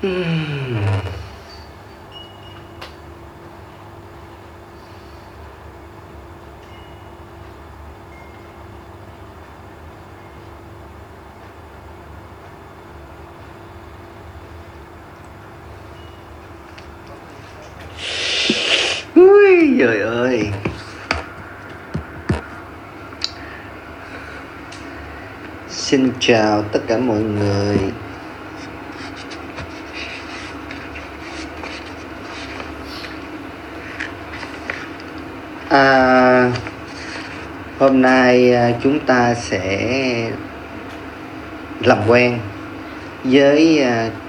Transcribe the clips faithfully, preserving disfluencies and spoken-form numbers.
Ừm. Ui giời ơi. Xin chào tất cả mọi người. À, hôm nay chúng ta sẽ làm quen với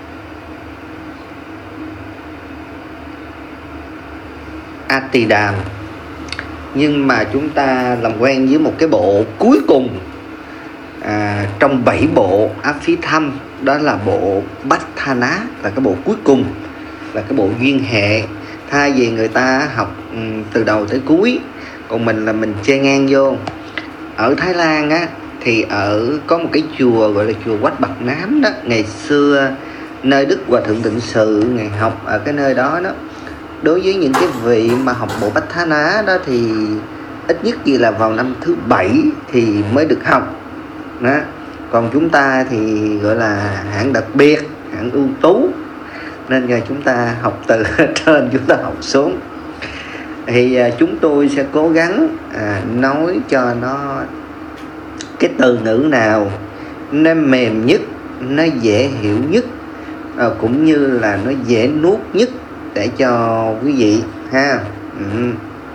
Atidam, nhưng mà chúng ta làm quen với một cái bộ cuối cùng à, trong bảy bộ Aphitam, đó là bộ Patthana, là cái bộ cuối cùng, là cái bộ duyên hệ. Thay vì người ta học um, từ đầu tới cuối, còn mình là mình chơi ngang vô. Ở Thái Lan á thì ở có một cái chùa gọi là chùa Quách Bạc Nám đó, ngày xưa nơi Đức Hòa Thượng Tịnh Sự ngày học ở cái nơi đó đó. Đối với những cái vị mà học bộ Patthana đó thì ít nhất gì là vào năm thứ bảy thì mới được học đó. Còn chúng ta thì gọi là hạng đặc biệt, hạng ưu tú, nên giờ chúng ta học từ trên chúng ta học xuống. Thì à, chúng tôi sẽ cố gắng à, nói cho nó cái từ ngữ nào nó mềm nhất, nó dễ hiểu nhất, à, cũng như là nó dễ nuốt nhất để cho quý vị ha. Ừ.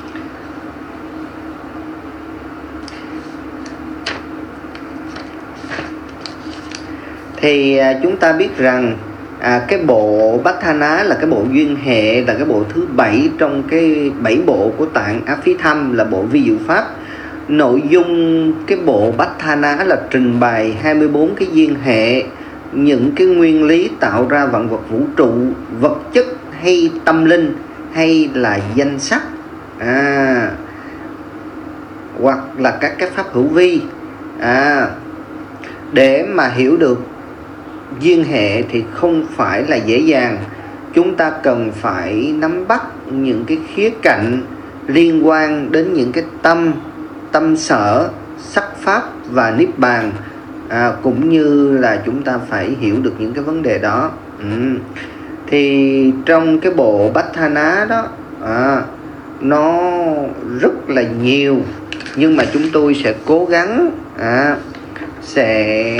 Thì à, chúng ta biết rằng à, cái bộ Patthana là cái bộ duyên hệ, là cái bộ thứ bảy trong cái bảy bộ của tạng Aphitam, là bộ vi diệu pháp. Nội dung cái bộ Patthana là trình bày hai mươi bốn cái duyên hệ, những cái nguyên lý tạo ra vạn vật vũ trụ, vật chất hay tâm linh hay là danh sắc, à, hoặc là các cái pháp hữu vi. À, để mà hiểu được duyên hệ thì không phải là dễ dàng. Chúng ta cần phải nắm bắt những cái khía cạnh liên quan đến những cái tâm, tâm sở, sắc pháp và niết bàn, à, cũng như là chúng ta phải hiểu được những cái vấn đề đó. Ừ. Thì trong cái bộ Patthana đó à, nó rất là nhiều, nhưng mà chúng tôi sẽ cố gắng à, sẽ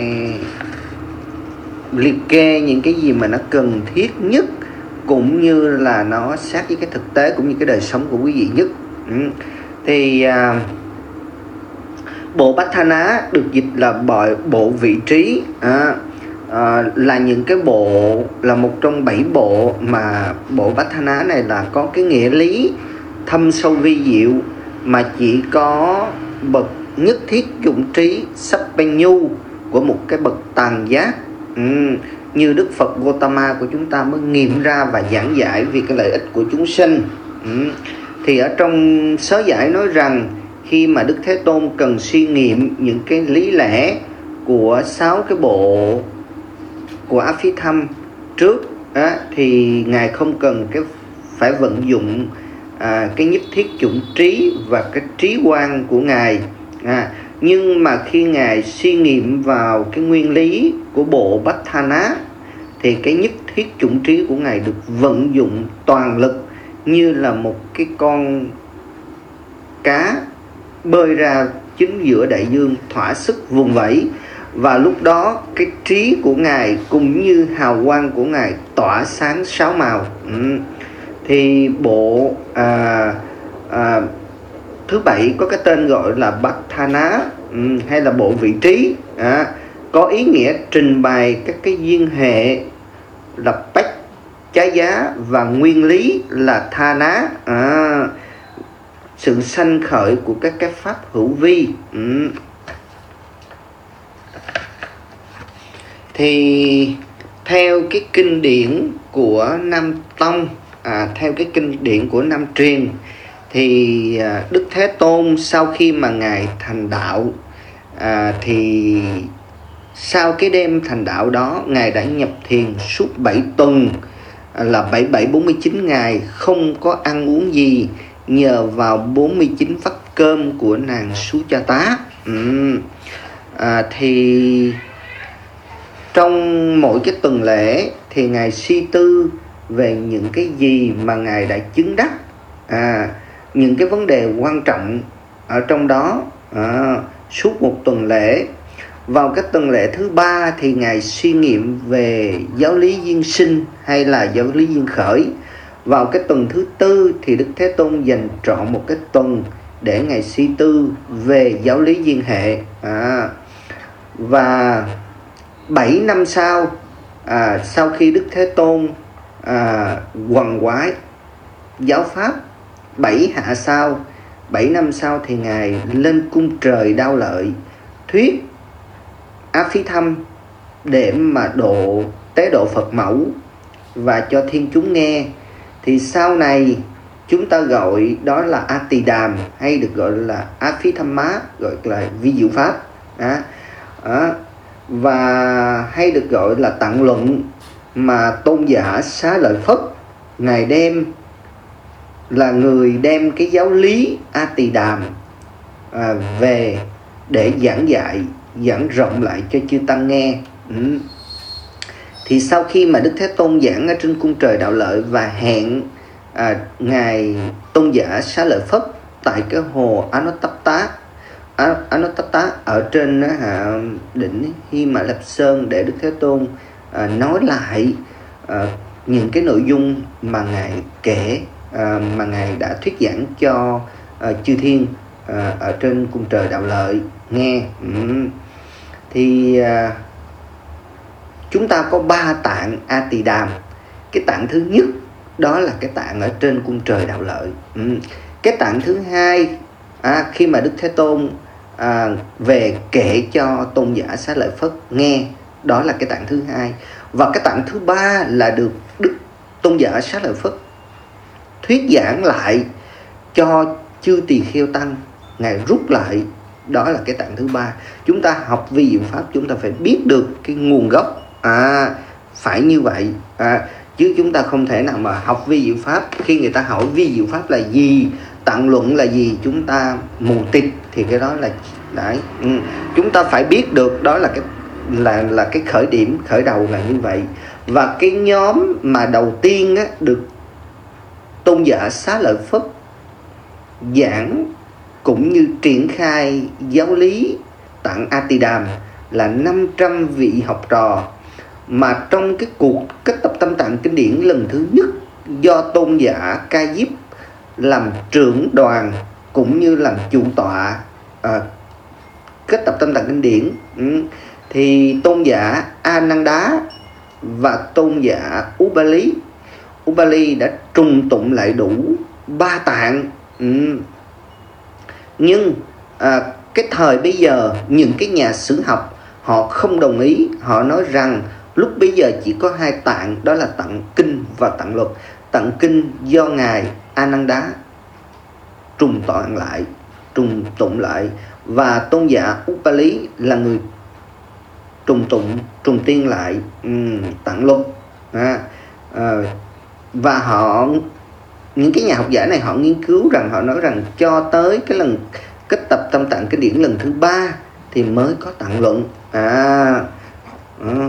liệt kê những cái gì mà nó cần thiết nhất, cũng như là nó sát với cái thực tế cũng như cái đời sống của quý vị nhất. Ừ. Thì à, bộ Patthana được dịch là bộ, bộ vị trí, à, à, là những cái bộ, là một trong bảy bộ mà bộ Patthana này là có cái nghĩa lý thâm sâu vi diệu, mà chỉ có bậc nhất thiết dụng trí Sappenu của một cái bậc tàn giác, ừ, như Đức Phật Gautama của chúng ta mới nghiệm ra và giảng giải vì cái lợi ích của chúng sinh. Ừ. Thì ở trong sớ giải nói rằng khi mà Đức Thế Tôn cần suy nghiệm những cái lý lẽ của sáu cái bộ của Aphitam trước á, thì Ngài không cần cái phải vận dụng à, cái nhất thiết chủng trí và cái trí quan của Ngài, à, nhưng mà khi Ngài suy nghiệm vào cái nguyên lý của bộ Patthana thì cái nhất thiết chủng trí của Ngài được vận dụng toàn lực như là một cái con cá bơi ra chính giữa đại dương thỏa sức vùng vẫy, và lúc đó cái trí của Ngài cũng như hào quang của Ngài tỏa sáng sáu màu. Ừ. Thì bộ à, à, thứ bảy có cái tên gọi là Patthana, ừ, hay là bộ vị trí, à, có ý nghĩa trình bày các cái duyên hệ là Bách Chá Giá và nguyên lý là Thana, à, sự sanh khởi của các cái pháp hữu vi. Ừ. Thì theo cái kinh điển của Nam Tông, à, theo cái kinh điển của Nam Truyền, thì à, Đức Thế Tôn sau khi mà Ngài thành đạo, à, thì sau cái đêm thành đạo đó, Ngài đã nhập thiền suốt bảy tuần, là bảy bảy bốn mươi chín ngày, không có ăn uống gì, nhờ vào bốn mươi chín vắt cơm của nàng Sujata. Ừ. À, thì trong mỗi cái tuần lễ thì Ngài suy tư về những cái gì mà Ngài đã chứng đắc, à, những cái vấn đề quan trọng ở trong đó, à, suốt một tuần lễ. Vào cái tuần lễ thứ ba thì Ngài suy nghiệm về giáo lý duyên sinh hay là giáo lý duyên khởi. Vào cái tuần thứ tư thì Đức Thế Tôn dành trọn một cái tuần để Ngài suy tư về giáo lý duyên hệ. À, và bảy năm sau, à, sau khi Đức Thế Tôn à, hoằng quái giáo pháp, bảy hạ sau, bảy năm sau thì Ngài lên cung trời Đao Lợi thuyết Á Phi Thâm để mà độ tế độ Phật mẫu và cho thiên chúng nghe. Thì sau này chúng ta gọi đó là A Tỳ Đàm, hay được gọi là Á Phi Thâm Má, gọi là vi diệu pháp. À, à, và hay được gọi là tạng luận mà tôn giả Xá Lợi Phất Ngài đem, là người đem cái giáo lý A Tỳ Đàm à, về để giảng dạy, giảng rộng lại cho chư tăng nghe. Ừ. Thì sau khi mà Đức Thế Tôn giảng ở trên cung trời Đạo Lợi và hẹn à, Ngài tôn giả Xá Lợi Phất tại cái hồ Anuttapta, Anuttapta ở trên à, đỉnh Hy Mã Lạp Sơn, để Đức Thế Tôn à, nói lại à, những cái nội dung mà Ngài kể, à, mà Ngài đã thuyết giảng cho à, chư thiên à, ở trên cung trời Đạo Lợi nghe. Ừ. Thì à, chúng ta có ba tạng A Tỳ Đàm. Cái tạng thứ nhất đó là cái tạng ở trên cung trời Đạo Lợi. Ừ. Cái tạng thứ hai, à, khi mà Đức Thế Tôn à, về kể cho tôn giả Xá Lợi Phất nghe, đó là cái tạng thứ hai. Và cái tạng thứ ba là được Đức tôn giả Xá Lợi Phất thuyết giảng lại cho chư tỳ kheo tăng, Ngài rút lại, đó là cái tạng thứ ba. Chúng ta học vi diệu pháp, chúng ta phải biết được cái nguồn gốc, à, phải như vậy, à, chứ chúng ta không thể nào mà học vi diệu pháp, khi người ta hỏi vi diệu pháp là gì, tạng luận là gì, chúng ta mù tịt thì cái đó là đấy. Ừ. Chúng ta phải biết được đó là cái là là cái khởi điểm, khởi đầu là như vậy. Và cái nhóm mà đầu tiên á, được tôn giả Xá Lợi Phất giảng cũng như triển khai giáo lý tạng A Tỳ Đàm là năm trăm vị học trò, mà trong cái cuộc kết tập tâm tạng kinh điển lần thứ nhất do tôn giả Ca Diếp làm trưởng đoàn cũng như làm chủ tọa à, kết tập tâm tạng kinh điển, ừ, thì tôn giả A Nan Đá và tôn giả Ubali Ubali đã trùng tụng lại đủ ba tạng. Ừ. Nhưng à, cái thời bây giờ những cái nhà sử học họ không đồng ý, họ nói rằng lúc bây giờ chỉ có hai tạng, đó là tạng kinh và tạng luật. Tạng kinh do ngài A Nan Đá trùng tọa lại, trùng tụng lại, và tôn giả Upali là người trùng tụng, trùng tiên lại um, tạng luật. À, à, và họ, những cái nhà học giả này họ nghiên cứu rằng, họ nói rằng cho tới cái lần kết tập tâm tạng kinh điển lần thứ ba thì mới có tạng luận. À, à.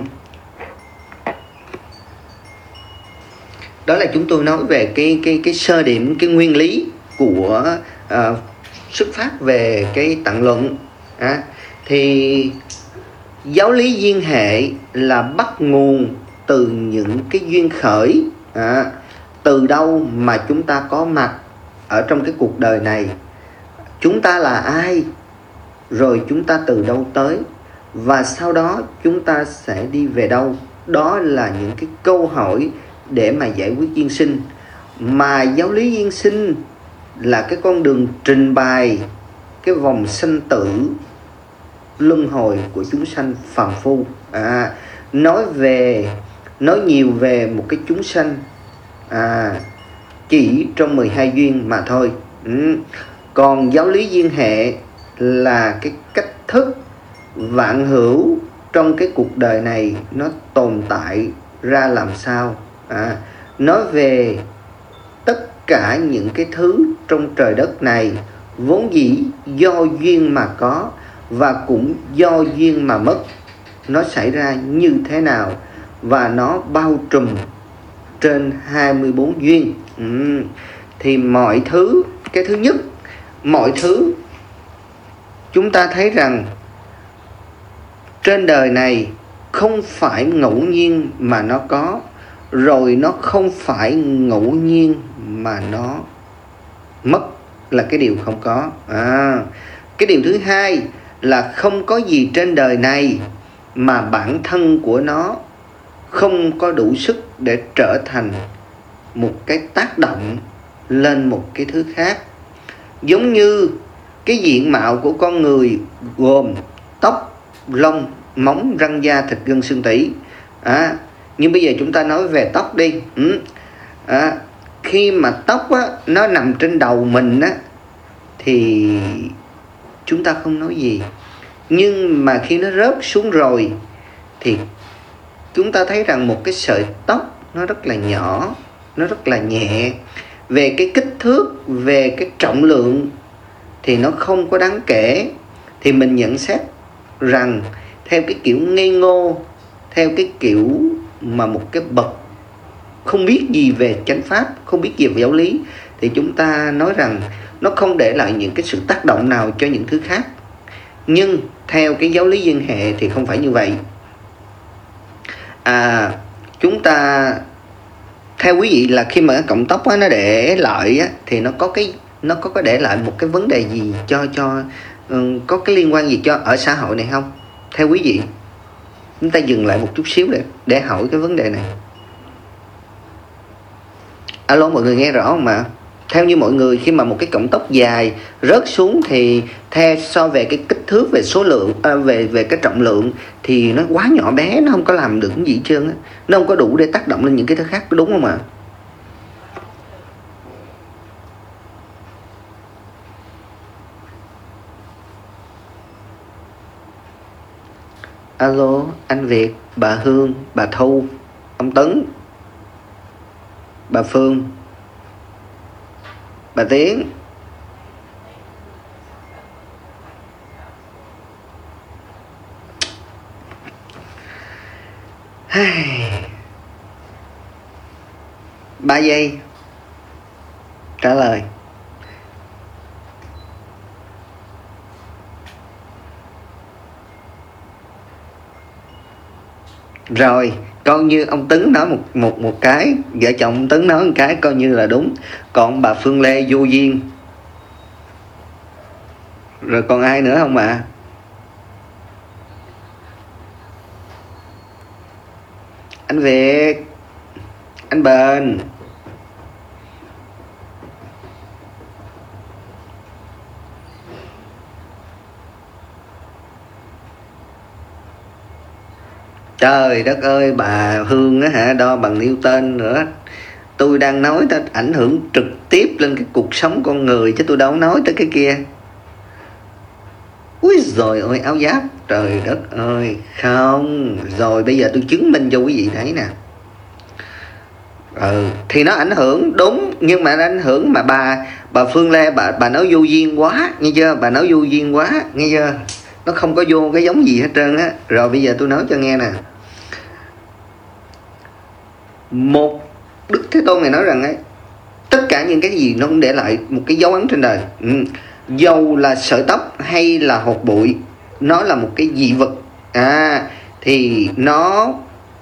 Đó là chúng tôi nói về cái cái cái sơ điểm, cái nguyên lý của uh, xuất phát về cái tạng luận. À, thì giáo lý duyên hệ là bắt nguồn từ những cái duyên khởi. À, từ đâu mà chúng ta có mặt ở trong cái cuộc đời này, chúng ta là ai, rồi chúng ta từ đâu tới, và sau đó chúng ta sẽ đi về đâu. Đó là những cái câu hỏi để mà giải quyết duyên sinh. Mà giáo lý duyên sinh là cái con đường trình bày cái vòng sanh tử luân hồi của chúng sanh phàm phu. À, nói về nói nhiều về một cái chúng sanh à, chỉ trong mười hai duyên mà thôi. Ừ. Còn giáo lý duyên hệ là cái cách thức vạn hữu trong cái cuộc đời này nó tồn tại ra làm sao. à, Nói về tất cả những cái thứ trong trời đất này vốn dĩ do duyên mà có và cũng do duyên mà mất. Nó xảy ra như thế nào và nó bao trùm trên hai mươi bốn duyên. ừ. Thì mọi thứ, cái thứ nhất, mọi thứ chúng ta thấy rằng trên đời này không phải ngẫu nhiên mà nó có, rồi nó không phải ngẫu nhiên mà nó mất, là cái điều không có. à, Cái điều thứ hai là không có gì trên đời này mà bản thân của nó không có đủ sức để trở thành một cái tác động lên một cái thứ khác. Giống như cái diện mạo của con người gồm tóc, lông, móng, răng, da, thịt, gân, xương, tủy. à, Nhưng bây giờ chúng ta nói về tóc đi. ừ. à, Khi mà tóc á, nó nằm trên đầu mình á, thì chúng ta không nói gì. Nhưng mà khi nó rớt xuống rồi thì chúng ta thấy rằng một cái sợi tóc nó rất là nhỏ, nó rất là nhẹ. Về cái kích thước, về cái trọng lượng thì nó không có đáng kể. Thì mình nhận xét rằng theo cái kiểu ngây ngô, theo cái kiểu mà một cái bậc không biết gì về chánh pháp, không biết gì về giáo lý, thì chúng ta nói rằng nó không để lại những cái sự tác động nào cho những thứ khác. Nhưng theo cái giáo lý duyên hệ thì không phải như vậy. à, Chúng ta, theo quý vị, là khi mà cái cọng tóc á, nó để lại á, thì nó có cái nó có có để lại một cái vấn đề gì cho cho um, có cái liên quan gì cho ở xã hội này không? Theo quý vị, chúng ta dừng lại một chút xíu để để hỏi cái vấn đề này. Alo, mọi người nghe rõ không ạ? Theo như mọi người, khi mà một cái cọng tóc dài rớt xuống thì theo so về cái kích thước, về số lượng, à, về về cái trọng lượng thì nó quá nhỏ bé, nó không có làm được cái gì hết trơn á, nó không có đủ để tác động lên những cái thứ khác, đúng không ạ? Alo, anh Việt, bà Hương, bà Thu, ông Tấn, bà Phương, bà Tiến. Ba giây trả lời. Rồi, coi như ông Tấn nói một một một cái, vợ chồng ông Tấn nói một cái coi như là đúng. Còn bà Phương Lê vô duyên. Rồi còn ai nữa không ạ? À? Anh Việt, anh Bền. Trời đất ơi, bà Hương á hả, đo bằng Newton nữa. Tôi đang nói ta ảnh hưởng trực tiếp lên cái cuộc sống con người, chứ tôi đâu nói tới cái kia. Úi dồi ôi, áo giáp, trời đất ơi. Không, rồi bây giờ tôi chứng minh cho quý vị thấy nè. Ừ, thì nó ảnh hưởng đúng, nhưng mà nó ảnh hưởng mà bà bà Phương Lê bà bà nói vô duyên quá, nghe chưa? Bà nói vô duyên quá, nghe chưa? Nó không có vô cái giống gì hết trơn á. Rồi bây giờ tôi nói cho nghe nè. Một Đức Thế Tôn này nói rằng ấy, tất cả những cái gì nó cũng để lại một cái dấu ấn trên đời. ừ. Dầu là sợi tóc hay là hột bụi, nó là một cái dị vật, à thì nó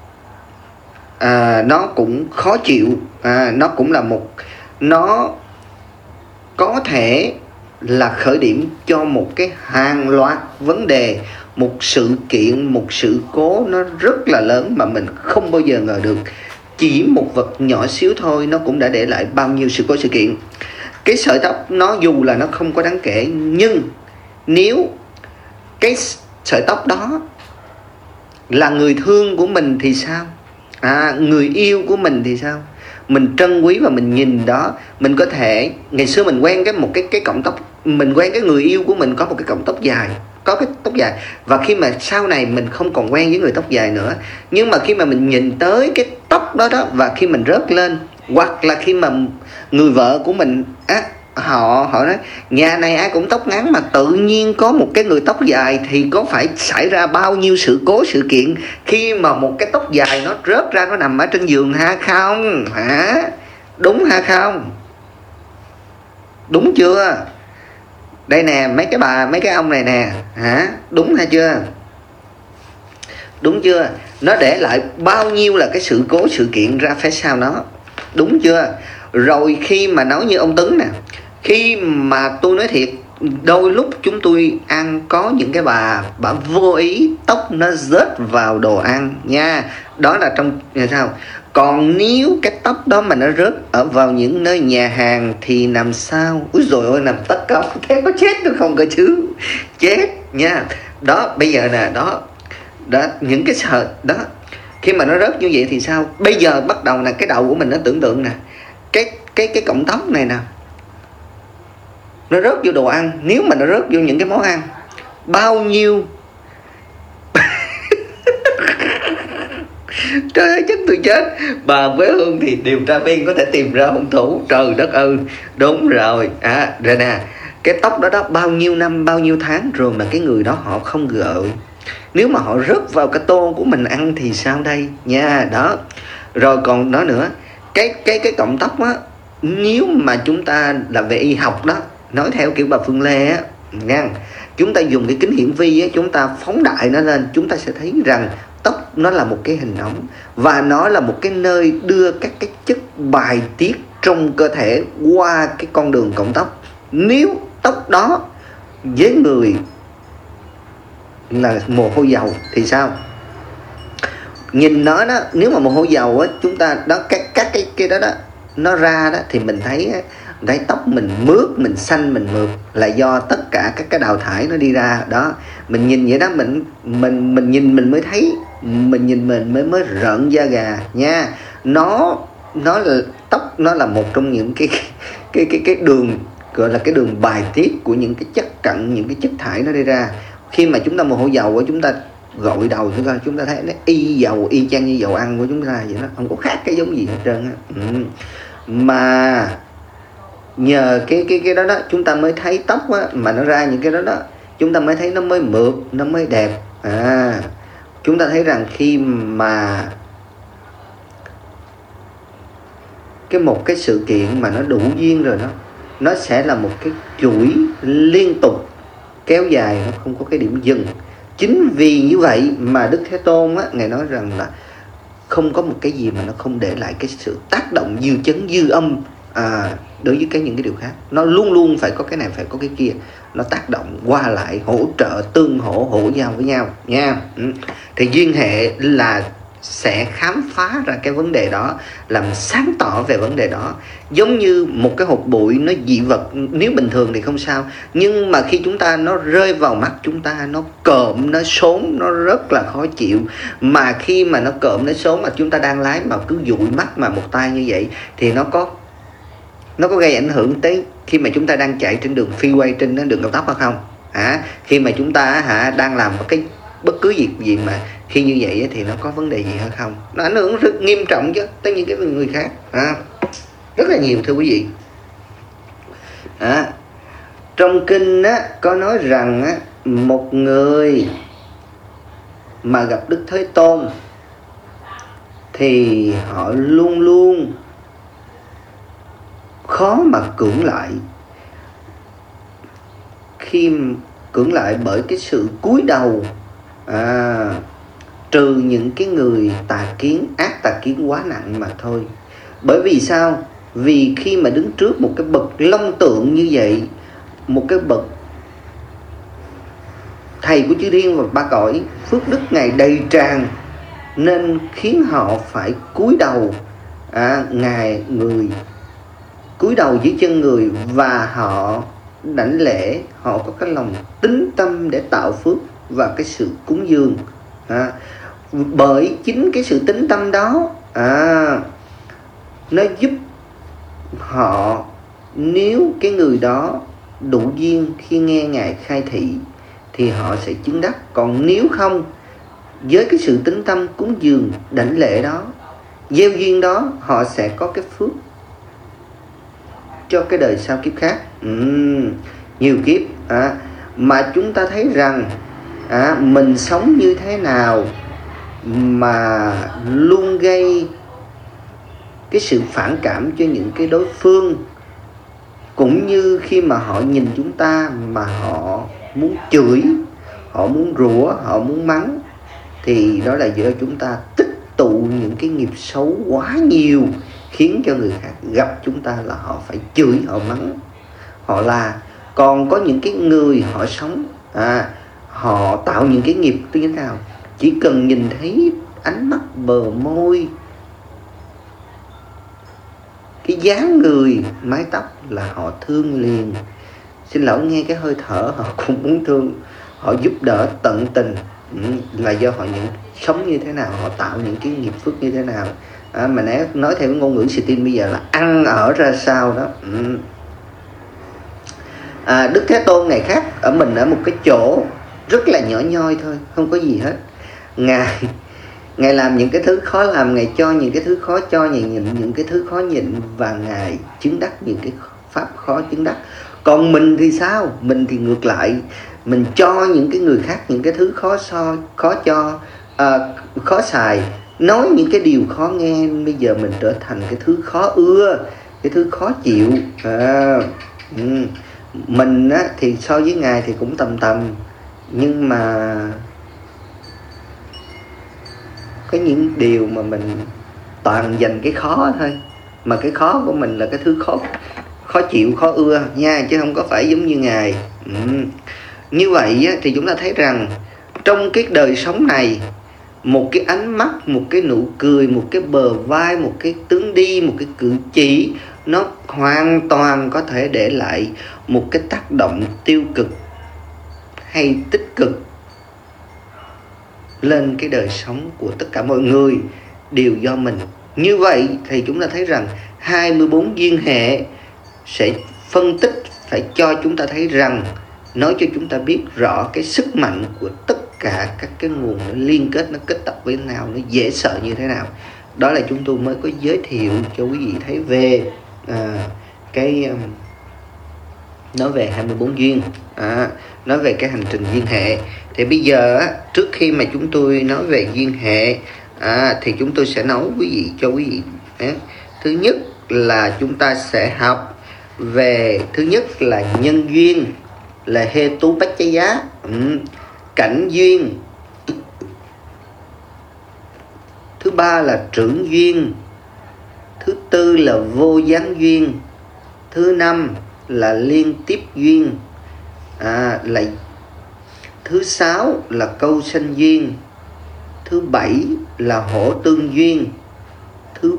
à, nó cũng khó chịu, à, nó cũng là một, nó có thể là khởi điểm cho một cái hàng loạt vấn đề, một sự kiện, một sự cố nó rất là lớn mà mình không bao giờ ngờ được. Chỉ một vật nhỏ xíu thôi nó cũng đã để lại bao nhiêu sự cố, sự kiện. Cái sợi tóc nó dù là nó không có đáng kể, nhưng nếu cái sợi tóc đó là người thương của mình thì sao? À, người yêu của mình thì sao? mình trân quý và mình nhìn đó. Mình có thể ngày xưa mình quen cái một cái cái cọng tóc, mình quen cái người yêu của mình có một cái cọng tóc dài, có cái tóc dài, và khi mà sau này mình không còn quen với người tóc dài nữa, nhưng mà khi mà mình nhìn tới cái tóc đó đó, và khi mình rớt lên, hoặc là khi mà người vợ của mình á, họ họ nói nhà này ai cũng tóc ngắn mà tự nhiên có một cái người tóc dài, thì có phải xảy ra bao nhiêu sự cố sự kiện khi mà một cái tóc dài nó rớt ra, nó nằm ở trên giường ha không hả? Đúng ha không? Đúng chưa? Đây nè, mấy cái bà, mấy cái ông này nè, hả? Đúng hay chưa? Đúng chưa? Nó để lại bao nhiêu là cái sự cố sự kiện ra phía sau nó. Đúng chưa? Rồi khi mà nói như ông Tấn nè, khi mà tôi nói thiệt, đôi lúc chúng tôi ăn có những cái bà bà vô ý tóc nó rớt vào đồ ăn nha. Đó là trong sao? Còn nếu cái tóc đó mà nó rớt ở vào những nơi nhà hàng thì làm sao? Úi dồi ôi, nằm tất cả thế có chết được không cơ chứ? Chết nha. Đó, bây giờ nè, đó đó những cái sợ đó, khi mà nó rớt như vậy thì sao? Bây giờ bắt đầu nè, cái đầu của mình nó tưởng tượng nè, cái cái cái cọng tóc này nè, nó rớt vô đồ ăn, nếu mà nó rớt vô những cái món ăn, bao nhiêu trời ơi, chắc tôi chết. Bà Quế Hương thì điều tra viên có thể tìm ra hung thủ. Trời đất ơi, đúng rồi. À, rồi nè, cái tóc đó đó bao nhiêu năm, bao nhiêu tháng rồi mà cái người đó họ không gợi. Nếu mà họ rớt vào cái tô của mình ăn thì sao đây nha. Đó. Rồi còn đó nữa, cái cái cái cọng tóc á, nếu mà chúng ta là về y học đó, nói theo kiểu bà Phương Lê á nha, chúng ta dùng cái kính hiển vi á, chúng ta phóng đại nó lên, chúng ta sẽ thấy rằng tóc nó là một cái hình ống, và nó là một cái nơi đưa các cái chất bài tiết trong cơ thể qua cái con đường cọng tóc. Nếu tóc đó với người là mồ hôi dầu thì sao? Nhìn nó đó, nếu mà mồ hôi dầu á, chúng ta đó, các các cái cái đó đó nó ra đó, thì mình thấy thấy tóc mình mướt, mình xanh, mình mượt là do tất cả các cái đào thải nó đi ra đó. Mình nhìn vậy đó, mình mình mình nhìn mình mới thấy, mình nhìn mình mới mới rợn da gà nha. Nó nó là tóc, nó là một trong những cái cái cái cái đường gọi là cái đường bài tiết của những cái chất cặn, những cái chất thải nó đi ra. Khi mà chúng ta mồ hôi dầu của chúng ta gội đầu chúng ta chúng ta thấy nó y dầu, y chang như dầu ăn của chúng ta vậy đó, không có khác cái giống gì hết trơn á. Ừ. Mà nhờ cái cái cái đó đó chúng ta mới thấy tóc á, mà nó ra những cái đó đó, chúng ta mới thấy nó mới mượt, nó mới đẹp. À, chúng ta thấy rằng khi mà cái một cái sự kiện mà nó đủ duyên rồi đó, nó sẽ là một cái chuỗi liên tục kéo dài, nó không có cái điểm dừng. Chính vì như vậy mà Đức Thế Tôn á, Ngài nói rằng là không có một cái gì mà nó không để lại cái sự tác động dư chấn dư âm à, đối với cái những cái điều khác. Nó luôn luôn phải có cái này, phải có cái kia, nó tác động qua lại, hỗ trợ, tương hỗ, hỗ giao với nhau nha. Ừ. Thì duyên hệ là sẽ khám phá ra cái vấn đề đó, làm sáng tỏ về vấn đề đó. Giống như một cái hột bụi nó dị vật, nếu bình thường thì không sao, nhưng mà khi chúng ta nó rơi vào mắt chúng ta, nó cộm, nó xốn, nó rất là khó chịu. Mà khi mà nó cộm, nó xốn mà chúng ta đang lái mà cứ dụi mắt mà một tay như vậy, thì nó có nó có gây ảnh hưởng tới khi mà chúng ta đang chạy trên đường freeway, trên đường cao tốc hay không? À, khi mà chúng ta hả đang làm một cái bất cứ việc gì mà khi như vậy thì nó có vấn đề gì hay không? Nó ảnh hưởng rất nghiêm trọng chứ tới những cái người khác. À, rất là nhiều thưa quý vị. À, trong kinh á, có nói rằng á, một người mà gặp Đức Thế Tôn thì họ luôn luôn khó mà cưỡng lại, khi cưỡng lại bởi cái sự cúi đầu, à, trừ những cái người tà kiến, ác tà kiến quá nặng mà thôi. Bởi vì sao? Vì khi mà đứng trước một cái bậc long tượng như vậy, một cái bậc thầy của chư thiên và ba cõi, phước đức Ngài đầy tràn, nên khiến họ phải cúi đầu, à, Ngài người cúi đầu dưới chân người, và họ đảnh lễ, họ có cái lòng tín tâm để tạo phước và cái sự cúng dường. À, bởi chính cái sự tín tâm đó, à, nó giúp họ, nếu cái người đó đủ duyên khi nghe Ngài khai thị thì họ sẽ chứng đắc. Còn nếu không, với cái sự tín tâm cúng dường đảnh lễ đó, gieo duyên đó, họ sẽ có cái phước cho cái đời sau kiếp khác. uhm, Nhiều kiếp à, mà chúng ta thấy rằng à, mình sống như thế nào mà luôn gây cái sự phản cảm cho những cái đối phương, cũng như khi mà họ nhìn chúng ta mà họ muốn chửi, họ muốn rủa, họ muốn mắng, thì đó là do chúng ta tích tụ những cái nghiệp xấu quá nhiều, khiến cho người khác gặp chúng ta là họ phải chửi, họ mắng, họ la. Còn có những cái người họ sống à, họ tạo những cái nghiệp như thế nào, chỉ cần nhìn thấy ánh mắt, bờ môi, cái dáng người, mái tóc là họ thương liền. Xin lỗi, nghe cái hơi thở họ cũng muốn thương, họ giúp đỡ tận tình. ừ, là do họ những sống như thế nào, họ tạo những cái nghiệp phước như thế nào. à, mà nói, nói theo ngôn ngữ xì tin bây giờ là ăn ở ra sao đó. ừ. à, Đức Thế Tôn ngày khác ở mình ở một cái chỗ rất là nhỏ nhoi thôi, không có gì hết. Ngài Ngài làm những cái thứ khó làm, Ngài cho những cái thứ khó cho, Ngài nhịn những cái thứ khó nhịn, và Ngài chứng đắc những cái pháp khó chứng đắc. Còn mình thì sao? Mình thì ngược lại, mình cho những cái người khác những cái thứ khó so, khó cho, à, khó xài, nói những cái điều khó nghe. Bây giờ mình trở thành cái thứ khó ưa, cái thứ khó chịu. à, ừ. Mình á, thì so với Ngài thì cũng tầm tầm, nhưng mà có những điều mà mình toàn dành cái khó thôi, mà cái khó của mình là cái thứ khó khó chịu, khó ưa nha, chứ không có phải giống như Ngài. ừ. Như vậy á, thì chúng ta thấy rằng trong cái đời sống này, một cái ánh mắt, một cái nụ cười, một cái bờ vai, một cái tướng đi, một cái cử chỉ, nó hoàn toàn có thể để lại một cái tác động tiêu cực hay tích cực lên cái đời sống của tất cả mọi người, đều do mình. Như vậy thì chúng ta thấy rằng hai mươi bốn duyên hệ sẽ phân tích, phải cho chúng ta thấy rằng, nói cho chúng ta biết rõ cái sức mạnh của tất cả các cái nguồn nó liên kết, nó kết tập với nhau, nó dễ sợ như thế nào. Đó là chúng tôi mới có giới thiệu cho quý vị thấy về à, cái um, nói về hai mươi bốn duyên, à, nói về cái hành trình duyên hệ. Thì bây giờ á, trước khi mà chúng tôi nói về duyên hệ, à, thì chúng tôi sẽ nói quý vị cho quý vị. À, thứ nhất là chúng ta sẽ học về, thứ nhất là nhân duyên, là hetu paccaya, ừ, cảnh duyên. Thứ ba là trưởng duyên. Thứ tư là vô gián duyên. Thứ năm là liên tiếp duyên. À, là thứ sáu là câu sanh duyên. Thứ bảy là hỗ tương duyên. Thứ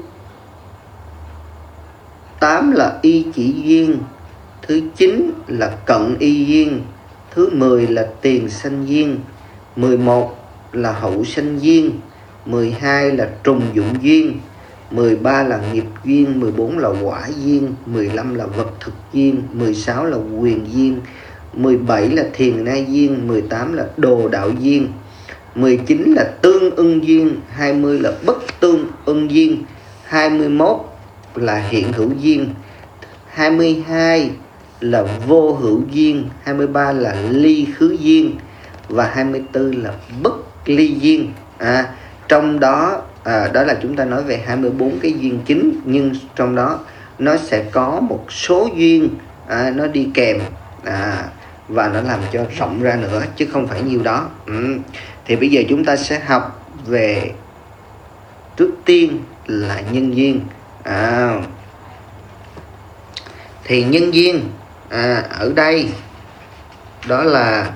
tám là y chỉ duyên. Thứ chín là cận y duyên. Thứ mười là tiền sanh duyên. Mười một là hậu sanh duyên. Mười hai là trùng dụng duyên. Mười ba là nghiệp duyên. Mười bốn là quả duyên. Mười lăm là vật thực duyên. Mười sáu là quyền duyên. Mười bảy là thiền na duyên. Mười tám là đồ đạo duyên. Mười chín là tương ưng duyên. Hai mươi là bất tương ưng duyên. Hai mươi mốt là hiện hữu duyên. Hai mươi hai là vô hữu duyên. Hai mươi ba là ly khứ duyên. Và hai mươi tư là bất ly duyên. À, trong đó à, đó là chúng ta nói về hai mươi bốn cái duyên chính, nhưng trong đó nó sẽ có một số duyên à, nó đi kèm, à, và nó làm cho rộng ra nữa, chứ không phải nhiêu đó. ừ. Thì bây giờ chúng ta sẽ học về, trước tiên là nhân duyên. à, Thì nhân duyên à, ở đây đó là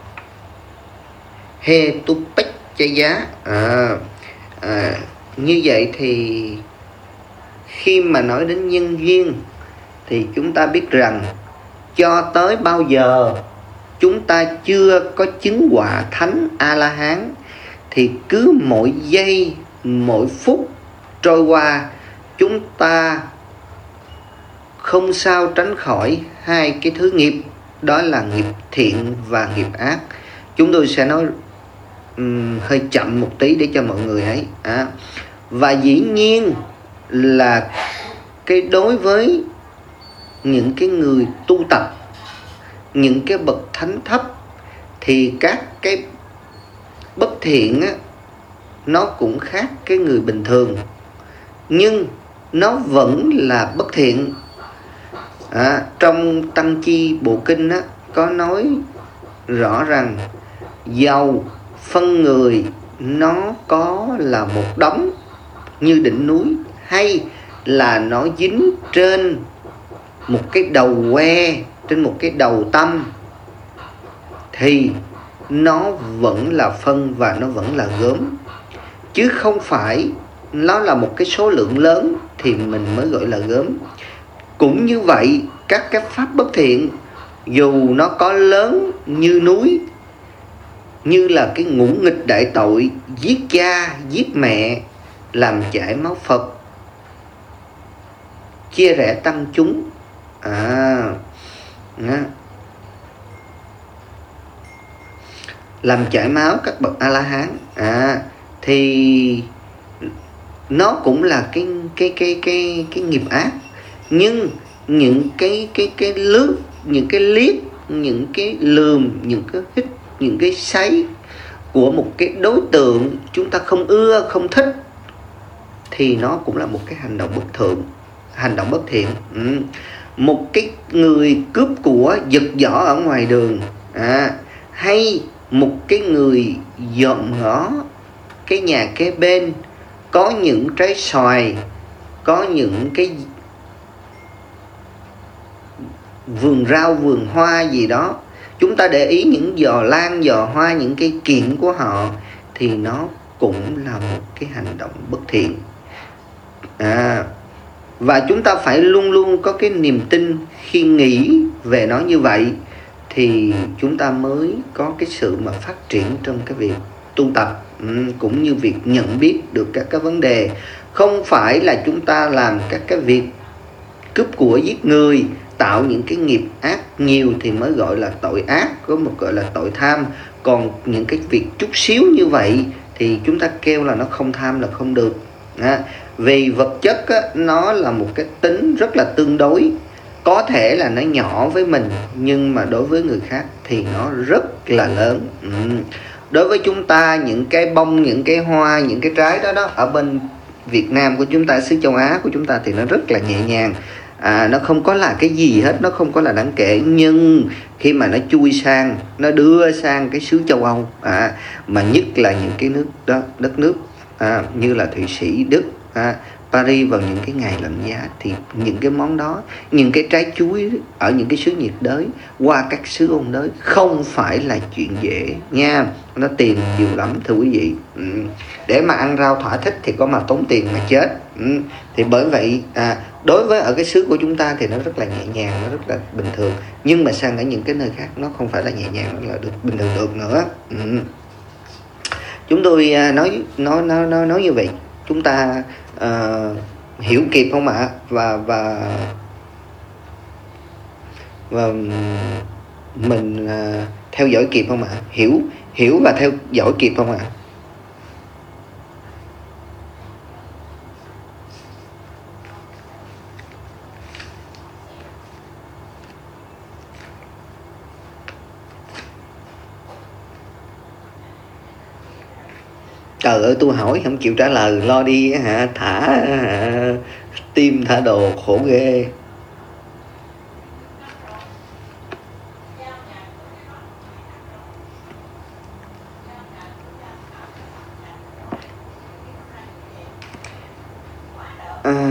hetupaccaya. à, à, Như vậy thì khi mà nói đến nhân duyên thì chúng ta biết rằng cho tới bao giờ chúng ta chưa có chứng quả thánh A-la-hán, thì cứ mỗi giây mỗi phút trôi qua chúng ta không sao tránh khỏi hai cái thứ nghiệp, đó là nghiệp thiện và nghiệp ác. Chúng tôi sẽ nói um, hơi chậm một tí để cho mọi người ấy. À, và dĩ nhiên là cái đối với những cái người tu tập, những cái bậc thánh thấp, thì các cái bất thiện á, nó cũng khác cái người bình thường, nhưng nó vẫn là bất thiện. À, trong Tăng Chi Bộ Kinh á, có nói rõ rằng dầu phân người nó có là một đống như đỉnh núi, hay là nó dính trên một cái đầu que, trên một cái đầu tâm, thì nó vẫn là phân và nó vẫn là gớm, chứ không phải nó là một cái số lượng lớn thì mình mới gọi là gớm. Cũng như vậy, các cái pháp bất thiện dù nó có lớn như núi, như là cái ngũ nghịch đại tội, giết cha, giết mẹ, làm chảy máu Phật, chia rẽ tăng chúng, à, làm chảy máu các bậc A-la-hán, à, thì nó cũng là cái cái cái cái cái nghiệp ác. Nhưng những cái cái cái lướt, những cái liếc, những cái lườm, những cái hít, những cái sấy của một cái đối tượng chúng ta không ưa, không thích, thì nó cũng là một cái hành động bất thượng, hành động bất thiện. Ừ. Một cái người cướp của, giật giỏ ở ngoài đường, à, hay một cái người dòm ngó cái nhà kế bên có những trái xoài, có những cái vườn rau, vườn hoa gì đó, chúng ta để ý những giò lan, giò hoa, những cây kiện của họ, thì nó cũng là một cái hành động bất thiện. À, và chúng ta phải luôn luôn có cái niềm tin khi nghĩ về nó như vậy, thì chúng ta mới có cái sự mà phát triển trong cái việc tu tập, cũng như việc nhận biết được các cái vấn đề. Không phải là chúng ta làm các cái việc cướp của, giết người, tạo những cái nghiệp ác nhiều thì mới gọi là tội ác, có một gọi là tội tham. Còn những cái việc chút xíu như vậy thì chúng ta kêu là nó không tham là không được. À, vì vật chất á, nó là một cái tính rất là tương đối. Có thể là nó nhỏ với mình, nhưng mà đối với người khác thì nó rất là lớn. Ừ. Đối với chúng ta, những cái bông, những cái hoa, những cái trái đó đó, ở bên Việt Nam của chúng ta, xứ châu Á của chúng ta thì nó rất là nhẹ nhàng. À, nó không có là cái gì hết, nó không có là đáng kể. Nhưng khi mà nó chui sang, nó đưa sang cái xứ châu Âu, à, mà nhất là những cái nước đó, đất nước à, như là Thụy Sĩ, Đức, à, Paris vào những cái ngày lạnh giá, thì những cái món đó, những cái trái chuối ở những cái xứ nhiệt đới qua các xứ ôn đới không phải là chuyện dễ nha. Nó tiền nhiều lắm thưa quý vị. Ừ. Để mà ăn rau thỏa thích thì có mà tốn tiền mà chết. Ừ. Thì bởi vậy à, đối với ở cái xứ của chúng ta thì nó rất là nhẹ nhàng, nó rất là bình thường. Nhưng mà sang ở những cái nơi khác nó không phải là nhẹ nhàng, nó là được bình thường được nữa. Ừ. Chúng tôi nói nói nói nói nói như vậy, chúng ta uh, hiểu kịp không ạ? Và và và mình uh, theo dõi kịp không ạ? Hiểu hiểu và theo dõi kịp không ạ? Trời ơi, tôi hỏi không chịu trả lời, lo đi hả, thả hả, tim thả đồ khổ ghê. À,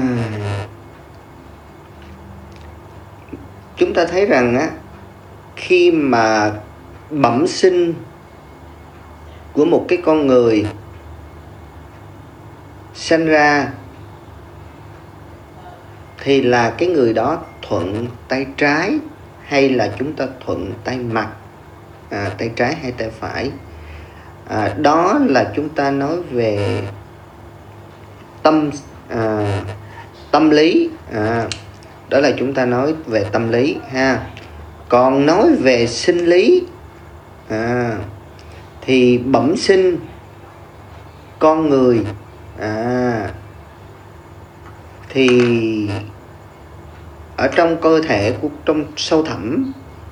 chúng ta thấy rằng á, khi mà bẩm sinh của một cái con người sanh ra thì là cái người đó thuận tay trái hay là chúng ta thuận tay mặt, à, tay trái hay tay phải. À, đó là chúng ta nói về tâm, à, tâm lý, à, đó là chúng ta nói về tâm lý ha. Còn nói về sinh lý, à, thì bẩm sinh con người, à, thì ở trong cơ thể của trong sâu thẳm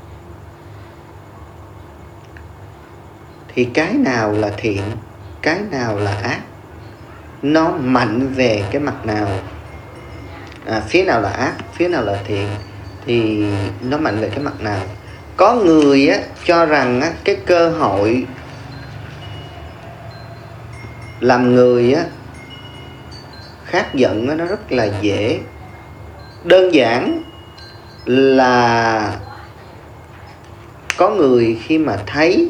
thì cái nào là thiện, cái nào là ác, nó mạnh về cái mặt nào, à, phía nào là ác, phía nào là thiện, thì nó mạnh về cái mặt nào. Có người á, cho rằng á, cái cơ hội làm người á, khát giận á, nó rất là dễ. Đơn giản là có người khi mà thấy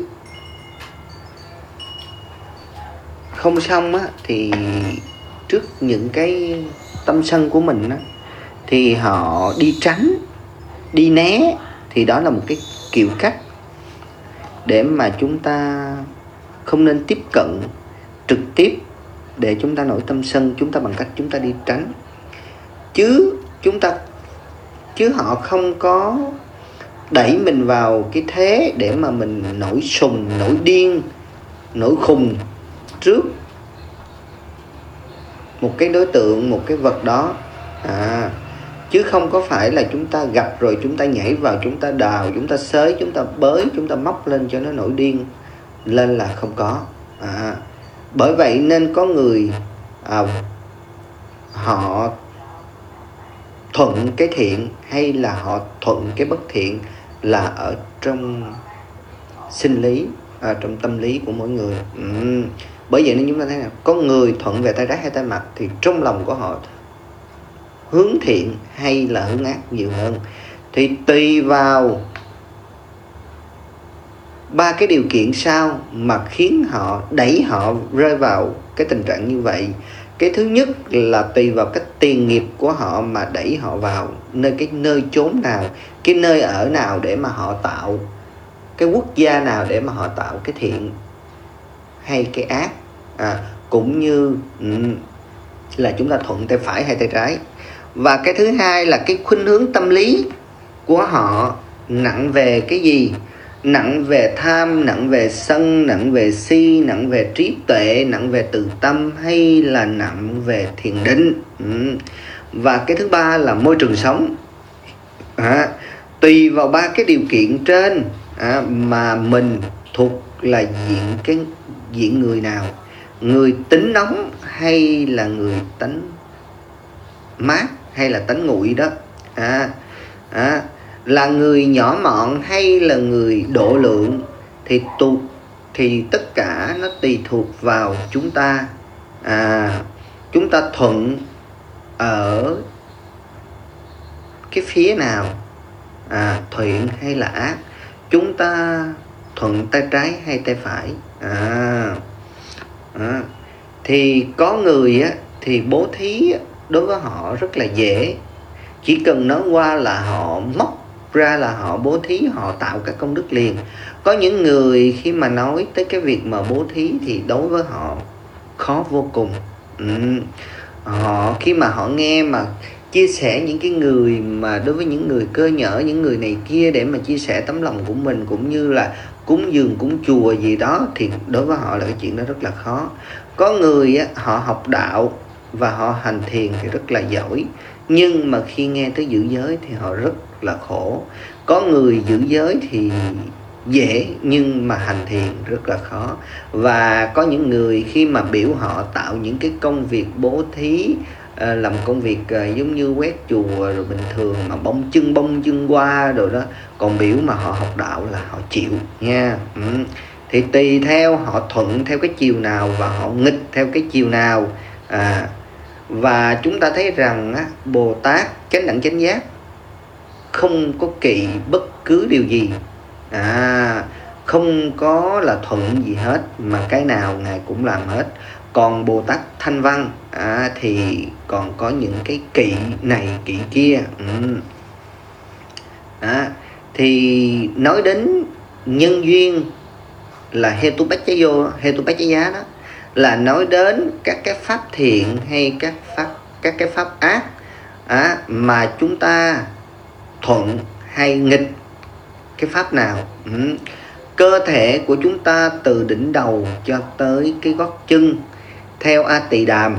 không xong á, thì trước những cái tâm sân của mình á, thì họ đi tránh, đi né. Thì đó là một cái kiểu cách để mà chúng ta không nên tiếp cận trực tiếp để chúng ta nổi tâm sân chúng ta, bằng cách chúng ta đi tránh. Chứ chúng ta chứ họ không có đẩy mình vào cái thế để mà mình nổi sùng, nổi điên, nổi khùng trước một cái đối tượng, một cái vật đó, à, chứ không có phải là chúng ta gặp rồi chúng ta nhảy vào, chúng ta đào, chúng ta xới, chúng ta bới, chúng ta móc lên cho nó nổi điên lên, là không có. À, bởi vậy nên có người à, họ thuận cái thiện hay là họ thuận cái bất thiện là ở trong sinh lý, à, trong tâm lý của mỗi người. Ừ. Bởi vậy nên chúng ta thấy là có người thuận về tay trái hay tay mặt thì trong lòng của họ hướng thiện hay là hướng ác nhiều hơn. Thì tùy vào ba cái điều kiện sau mà khiến họ, đẩy họ rơi vào cái tình trạng như vậy. Cái thứ nhất là tùy vào cái tiền nghiệp của họ mà đẩy họ vào nơi cái nơi chốn nào, cái nơi ở nào để mà họ tạo, cái quốc gia nào để mà họ tạo cái thiện hay cái ác, à, cũng như um, là chúng ta thuận tay phải hay tay trái. Và cái thứ hai là cái khuynh hướng tâm lý của họ nặng về cái gì? Nặng về tham, nặng về sân, nặng về si, nặng về trí tuệ, nặng về từ tâm, hay là nặng về thiền định. Ừ. Và cái thứ ba là môi trường sống. À, tùy vào ba cái điều kiện trên, à, mà mình thuộc là diện cái diện người nào, người tính nóng hay là người tính mát hay là tánh nguội đó, à, à, là người nhỏ mọn hay là người độ lượng, thì tu thì tất cả nó tùy thuộc vào chúng ta, à, chúng ta thuận ở cái phía nào, à, thiện hay là ác, chúng ta thuận tay trái hay tay phải. À, à, thì có người á, thì bố thí á, đối với họ rất là dễ, chỉ cần nói qua là họ móc ra là họ bố thí, họ tạo các công đức liền. Có những người khi mà nói tới cái việc mà bố thí thì đối với họ khó vô cùng. Ừ. Họ khi mà họ nghe mà chia sẻ những cái người mà đối với những người cơ nhở, những người này kia để mà chia sẻ tấm lòng của mình, cũng như là cúng dường, cúng chùa gì đó, thì đối với họ là cái chuyện đó rất là khó. Có người á, họ học đạo và họ hành thiền thì rất là giỏi, nhưng mà khi nghe tới giữ giới thì họ rất là khổ. Có người giữ giới thì dễ nhưng mà hành thiền rất là khó. Và có những người khi mà biểu họ tạo những cái công việc bố thí, à, làm công việc à, giống như quét chùa rồi bình thường mà bông chân bông chân qua rồi đó, còn biểu mà họ học đạo là họ chịu nha. Ừ. Thì tùy theo họ thuận theo cái chiều nào và họ nghịch theo cái chiều nào. À, và chúng ta thấy rằng á, Bồ Tát chánh đẳng chánh giác không có kỵ bất cứ điều gì, à, không có là thuận gì hết, mà cái nào Ngài cũng làm hết. Còn Bồ Tát Thanh Văn à, thì còn có những cái kỵ này kỵ kia. Ừ. À, thì nói đến nhân duyên là Hetupacchayo, Hetupacchaya đó, là nói đến các cái pháp thiện hay các pháp các cái pháp ác à, mà chúng ta thuận hay nghịch cái pháp nào. Ừ. Cơ thể của chúng ta từ đỉnh đầu cho tới cái gót chân theo A Tỳ Đàm.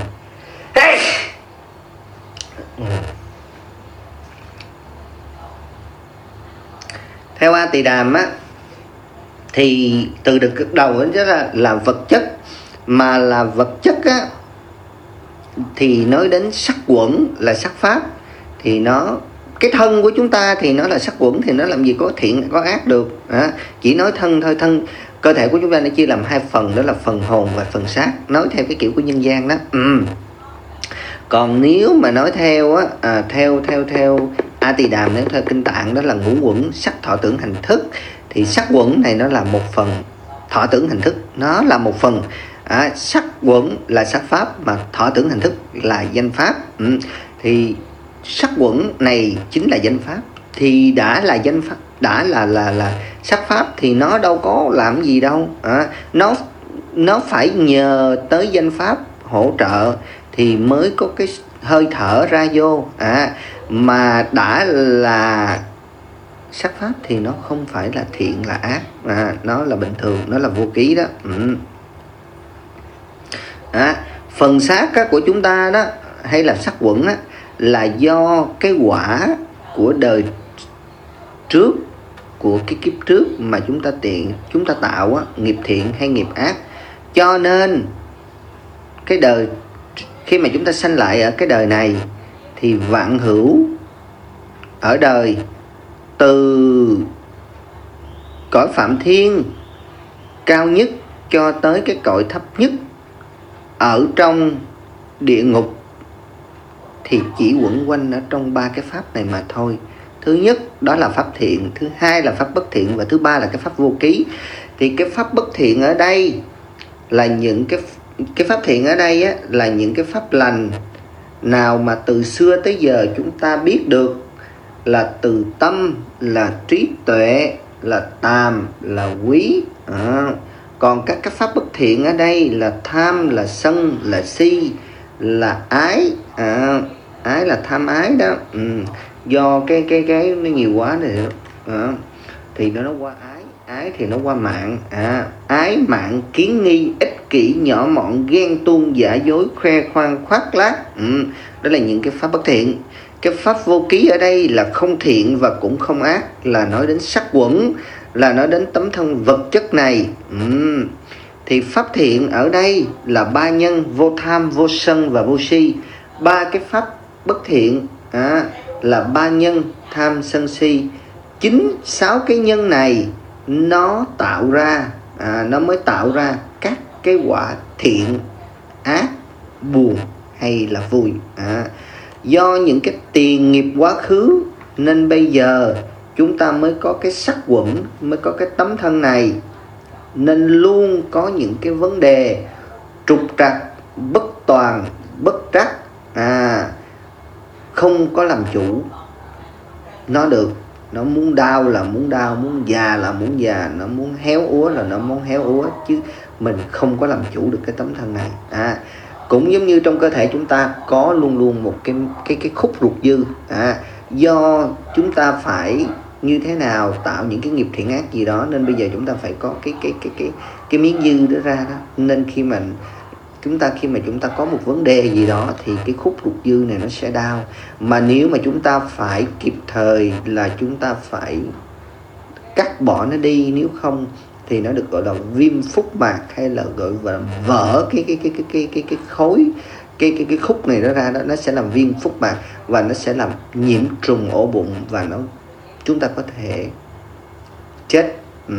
Theo A Tỳ Đàm á, thì từ được đầu đến là, là vật chất, mà là vật chất á, thì nói đến sắc quẩn là sắc pháp, thì nó cái thân của chúng ta thì nó là sắc quẩn, thì nó làm gì có thiện có ác được. À, chỉ nói thân thôi. Thân cơ thể của chúng ta nó chia làm hai phần, đó là phần hồn và phần xác, nói theo cái kiểu của nhân gian đó. Ừ. Còn nếu mà nói theo á, à, theo theo theo A Tỳ Đàm, nếu theo kinh tạng đó là ngũ quẩn sắc thọ tưởng hành thức, thì sắc quẩn này nó là một phần, thọ tưởng hành thức nó là một phần. À, sắc quẩn là sắc pháp, mà thọ tưởng hành thức là danh pháp. Ừ. Thì sắc quẩn này chính là danh pháp, thì đã là danh pháp, đã là là là sắc pháp thì nó đâu có làm gì đâu. À, nó nó phải nhờ tới danh pháp hỗ trợ thì mới có cái hơi thở ra vô. À, mà đã là sắc pháp thì nó không phải là thiện là ác. À, nó là bình thường, nó là vô ký đó. Ừ. À, phần xác của chúng ta đó, hay là sắc quẩn á, là do cái quả của đời trước, của cái kiếp trước mà chúng ta tiện chúng ta tạo á, nghiệp thiện hay nghiệp ác. Cho nên cái đời khi mà chúng ta sanh lại ở cái đời này thì vạn hữu ở đời, từ cõi phạm thiên cao nhất cho tới cái cõi thấp nhất ở trong địa ngục, thì chỉ quẩn quanh ở trong ba cái pháp này mà thôi. Thứ nhất đó là pháp thiện, thứ hai là pháp bất thiện, và thứ ba là cái pháp vô ký. Thì cái pháp bất thiện ở đây là những cái cái pháp thiện ở đây á, là những cái pháp lành nào mà từ xưa tới giờ chúng ta biết được, là từ tâm, là trí tuệ, là tàm, là quý. À, còn các cái pháp bất thiện ở đây là tham, là sân, là si, là ái. À, ái là tham ái đó. Ừ. Do cái cái cái nó nhiều quá này đó. À, thì nó nó qua ái, ái thì nó qua mạng. À, ái mạng kiến nghi, ích kỷ, nhỏ mọn, ghen tuông, giả dối, khoe khoang, khoác lác. Ừ. Đó là những cái pháp bất thiện. Cái pháp vô ký ở đây là không thiện và cũng không ác, là nói đến sắc quẩn, là nói đến tấm thân vật chất này. Ừ. Thì pháp thiện ở đây là ba nhân: vô tham, vô sân và vô si. Ba cái pháp bất thiện à, là ba nhân: tham, sân, si. Chính sáu cái nhân này nó tạo ra à, nó mới tạo ra các cái quả thiện, ác, buồn hay là vui. À, do những cái tiền nghiệp quá khứ nên bây giờ chúng ta mới có cái sắc quẩn, mới có cái tấm thân này, nên luôn có những cái vấn đề trục trặc, bất toàn, bất trắc. À, không có làm chủ nó được. Nó muốn đau là muốn đau, muốn già là muốn già, nó muốn héo úa là nó muốn héo úa, chứ mình không có làm chủ được cái tấm thân này. À, cũng giống như trong cơ thể chúng ta có luôn luôn một cái cái cái khúc ruột dư. À, do chúng ta phải như thế nào tạo những cái nghiệp thiện ác gì đó, nên bây giờ chúng ta phải có cái cái cái cái cái miếng dư đó ra đó. Nên khi mà chúng ta khi mà chúng ta có một vấn đề gì đó thì cái khúc ruột dư này nó sẽ đau. Mà nếu mà chúng ta phải kịp thời là chúng ta phải cắt bỏ nó đi, nếu không thì nó được gọi là viêm phúc mạc, hay là gọi là vỡ cái cái cái cái cái cái cái khối cái cái cái khúc này đó ra đó, nó sẽ làm viêm phúc mạc và nó sẽ làm nhiễm trùng ổ bụng, và nó chúng ta có thể chết. Ừ.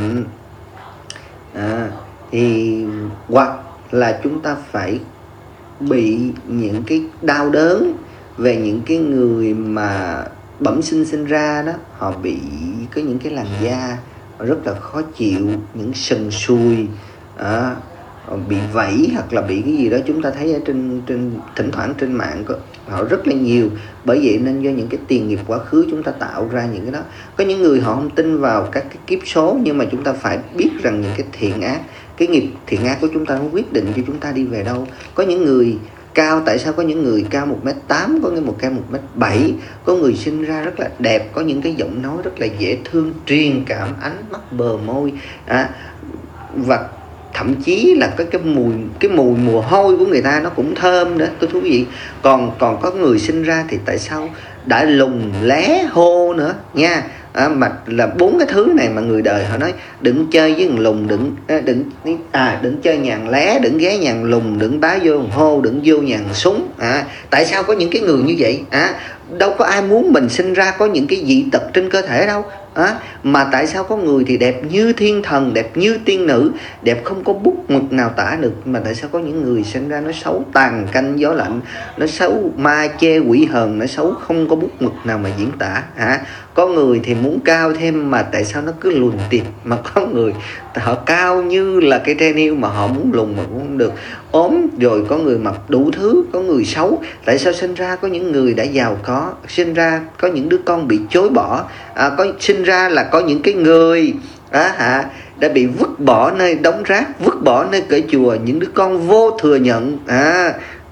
À, thì hoặc là chúng ta phải bị những cái đau đớn về những cái người mà bẩm sinh sinh ra đó, họ bị có những cái làn da rất là khó chịu, những sần sùi, à, bị vảy hoặc là bị cái gì đó. Chúng ta thấy ở trên trên thỉnh thoảng trên mạng có họ rất là nhiều. Bởi vậy nên do những cái tiền nghiệp quá khứ chúng ta tạo ra những cái đó. Có những người họ không tin vào các cái kiếp số, nhưng mà chúng ta phải biết rằng những cái thiện ác, cái nghiệp thiện ác của chúng ta nó quyết định cho chúng ta đi về đâu. Có những người cao, tại sao có những người cao một mét tám, có những một cao một mét bảy, có người sinh ra rất là đẹp, có những cái giọng nói rất là dễ thương, truyền cảm, ánh mắt, bờ môi, à, và thậm chí là cái cái mùi cái mùi mùa hôi của người ta nó cũng thơm nữa, tôi thú vị. Còn còn có người sinh ra thì tại sao đã lùng lé hô nữa nha. À, mà là bốn cái thứ này mà người đời họ nói đừng chơi với thằng lùng, đừng đừng à đừng chơi nhàn lé, đừng ghé nhàn lùng, đừng bá vô hô, đừng vô nhàn súng. À, tại sao có những cái người như vậy? À, đâu có ai muốn mình sinh ra có những cái dị tật trên cơ thể đâu. À, mà tại sao có người thì đẹp như thiên thần, đẹp như tiên nữ, đẹp không có bút mực nào tả được, mà tại sao có những người sinh ra nó xấu tàn canh gió lạnh, nó xấu ma chê quỷ hờn, nó xấu không có bút mực nào mà diễn tả. À, có người thì muốn cao thêm mà tại sao nó cứ lùn tiệp, mà có người họ cao như là cái tre niêu mà họ muốn lùn mà cũng không được, ốm rồi có người mặc đủ thứ, có người xấu. Tại sao sinh ra có những người đã giàu có, sinh ra có những đứa con bị chối bỏ, à, có sinh ra là có những cái người à, hả, đã bị vứt bỏ nơi đống rác, vứt bỏ nơi cởi chùa, những đứa con vô thừa nhận. À,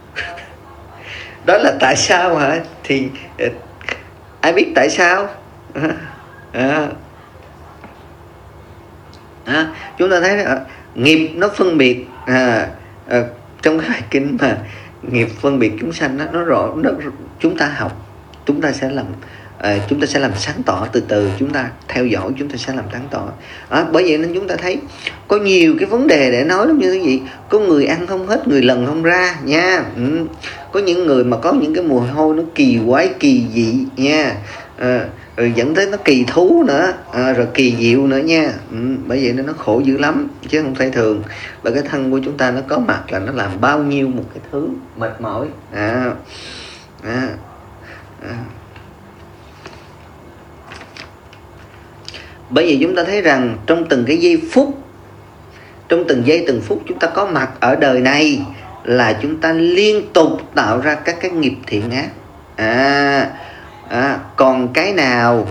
đó là tại sao hả? Thì ai biết tại sao? À, à, à, chúng ta thấy à, nghiệp nó phân biệt à, à, trong cái bài kinh mà nghiệp phân biệt chúng sanh đó, nó rõ, nó, chúng ta học, chúng ta sẽ làm à, chúng ta sẽ làm sáng tỏ, từ từ chúng ta theo dõi, chúng ta sẽ làm sáng tỏ. À, bởi vậy nên chúng ta thấy có nhiều cái vấn đề để nói lắm như thế gì. Có người ăn không hết, người lần không ra nha. Ừ. Có những người mà có những cái mùi hôi nó kỳ quái, kỳ dị nha. À, rồi dẫn tới nó kỳ thú nữa, à, rồi kỳ diệu nữa nha. Ừ, bởi vậy nên nó khổ dữ lắm chứ không phải thường. Và cái thân của chúng ta nó có mặt là nó làm bao nhiêu một cái thứ mệt mỏi. À, à, à. Bởi vì chúng ta thấy rằng trong từng cái giây phút, trong từng giây từng phút chúng ta có mặt ở đời này là chúng ta liên tục tạo ra các cái nghiệp thiện ác. À, à, còn cái nào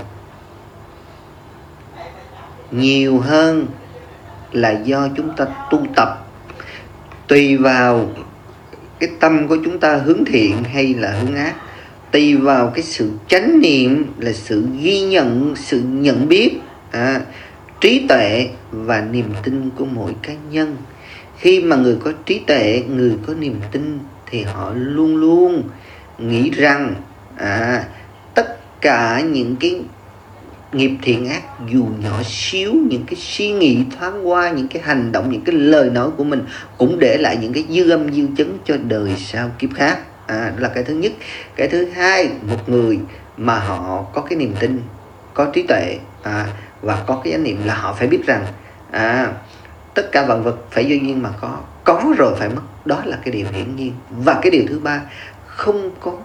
nhiều hơn là do chúng ta tu tập, tùy vào cái tâm của chúng ta hướng thiện hay là hướng ác, tùy vào cái sự chánh niệm là sự ghi nhận, sự nhận biết, à, trí tuệ và niềm tin của mỗi cá nhân. Khi mà người có trí tuệ, người có niềm tin thì họ luôn luôn nghĩ rằng à, tất cả những cái nghiệp thiện ác dù nhỏ xíu, những cái suy nghĩ thoáng qua, những cái hành động, những cái lời nói của mình cũng để lại những cái dư âm dư chấn cho đời sau kiếp khác. À, đó là cái thứ nhất. Cái thứ hai, một người mà họ có cái niềm tin, có trí tuệ, à, và có cái chánh niệm là họ phải biết rằng à, tất cả vạn vật phải do duyên mà có, có rồi phải mất, đó là cái điều hiển nhiên. Và cái điều thứ ba, không có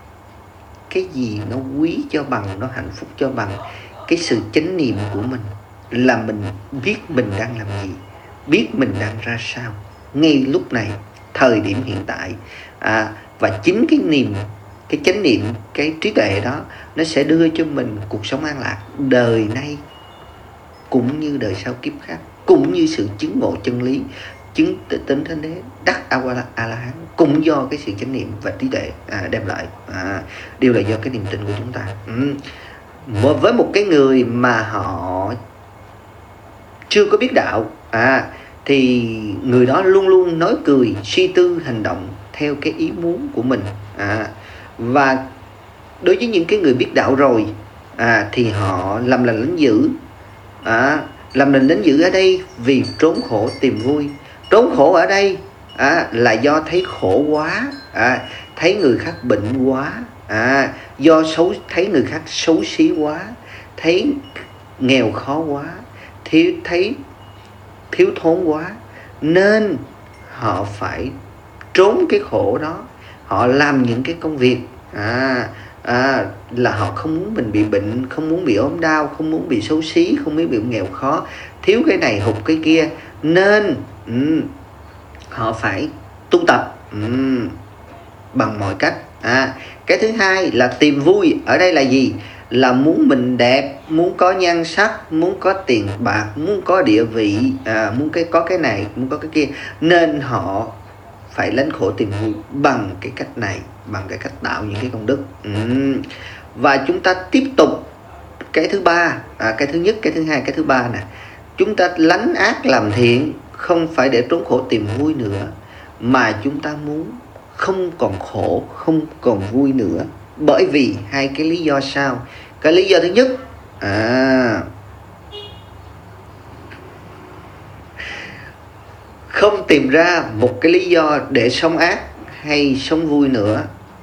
cái gì nó quý cho bằng, nó hạnh phúc cho bằng cái sự chánh niệm của mình, là mình biết mình đang làm gì, biết mình đang ra sao ngay lúc này, thời điểm hiện tại. À, và chính cái niềm, cái chánh niệm, cái trí tuệ đó nó sẽ đưa cho mình cuộc sống an lạc đời nay cũng như đời sau kiếp khác, cũng như sự chứng ngộ chân lý, chứng tính thánh đế, đắc A La Hán, cũng do cái sự chánh niệm và trí tuệ à, đem lại. À, đều là do cái niềm tin của chúng ta. Ừ. Với một cái người mà họ chưa có biết đạo, à, thì người đó luôn luôn nói cười, suy tư, hành động theo cái ý muốn của mình. À, và đối với những cái người biết đạo rồi, à, thì họ làm lành lánh dữ. À, làm lành lánh dữ ở đây vì trốn khổ tìm vui. Trốn khổ ở đây à, là do thấy khổ quá, à, thấy người khác bệnh quá, à, do xấu, thấy người khác xấu xí quá, thấy nghèo khó quá, thiếu, thấy thiếu thốn quá, nên họ phải trốn cái khổ đó. Họ làm những cái công việc à, à, là họ không muốn mình bị bệnh, không muốn bị ốm đau, không muốn bị xấu xí, không muốn bị nghèo khó, thiếu cái này hụt cái kia, nên um, họ phải tu tập um, bằng mọi cách. À, cái thứ hai là tìm vui. Ở đây là gì? Là muốn mình đẹp, muốn có nhan sắc, muốn có tiền bạc, muốn có địa vị, à, muốn cái có cái này, muốn có cái kia, nên họ phải lánh khổ tìm vui bằng cái cách này, bằng cái cách tạo những cái công đức. uhm. Và chúng ta tiếp tục cái thứ ba, à, cái thứ nhất, cái thứ hai, cái thứ ba nè. Chúng ta lánh ác làm thiện không phải để trốn khổ tìm vui nữa, mà chúng ta muốn không còn khổ, không còn vui nữa. Bởi vì hai cái lý do sau. Cái lý do thứ nhất, à, không tìm ra một cái lý do để sống ác hay sống vui nữa.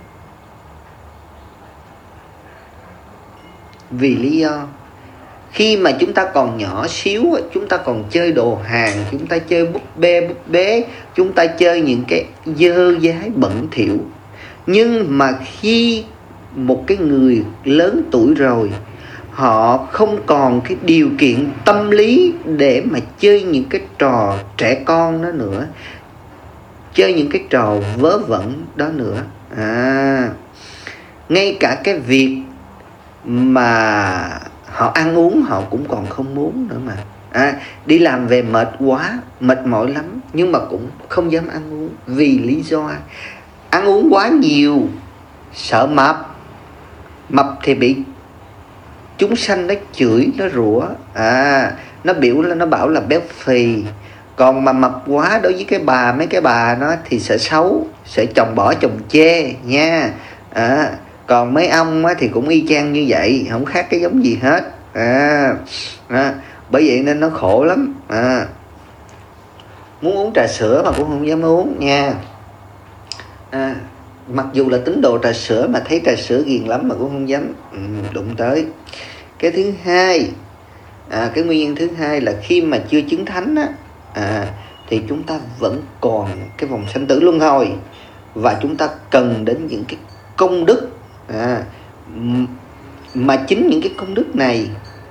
Vì lý do khi mà chúng ta còn nhỏ xíu, chúng ta còn chơi đồ hàng, chúng ta chơi búp bê búp bế, chúng ta chơi những cái dơ dái bẩn thỉu. Nhưng mà khi một cái người lớn tuổi rồi, họ không còn cái điều kiện tâm lý để mà chơi những cái trò trẻ con đó nữa, chơi những cái trò vớ vẩn đó nữa. À, ngay cả cái việc mà họ ăn uống họ cũng còn không muốn nữa mà. À, đi làm về mệt quá, mệt mỏi lắm, nhưng mà cũng không dám ăn uống. Vì lý do ăn uống quá nhiều, sợ mập. Mập thì bị chúng sanh nó chửi, nó rủa, à, nó biểu là nó bảo là béo phì. Còn mà mập quá đối với cái bà, mấy cái bà nó thì sợ xấu, sợ chồng bỏ chồng chê nha. À, còn mấy ông á, thì cũng y chang như vậy, không khác cái giống gì hết. À, à, bởi vậy nên nó khổ lắm. À, muốn uống trà sữa mà cũng không dám uống nha. À, mặc dù là tín đồ trà sữa mà thấy trà sữa ghiền lắm mà cũng không dám ừ, đụng tới. Cái thứ hai, à, cái nguyên nhân thứ hai là khi mà chưa chứng thánh á, à, thì chúng ta vẫn còn cái vòng sanh tử luân hồi, và chúng ta cần đến những cái công đức. À, mà chính những cái công đức này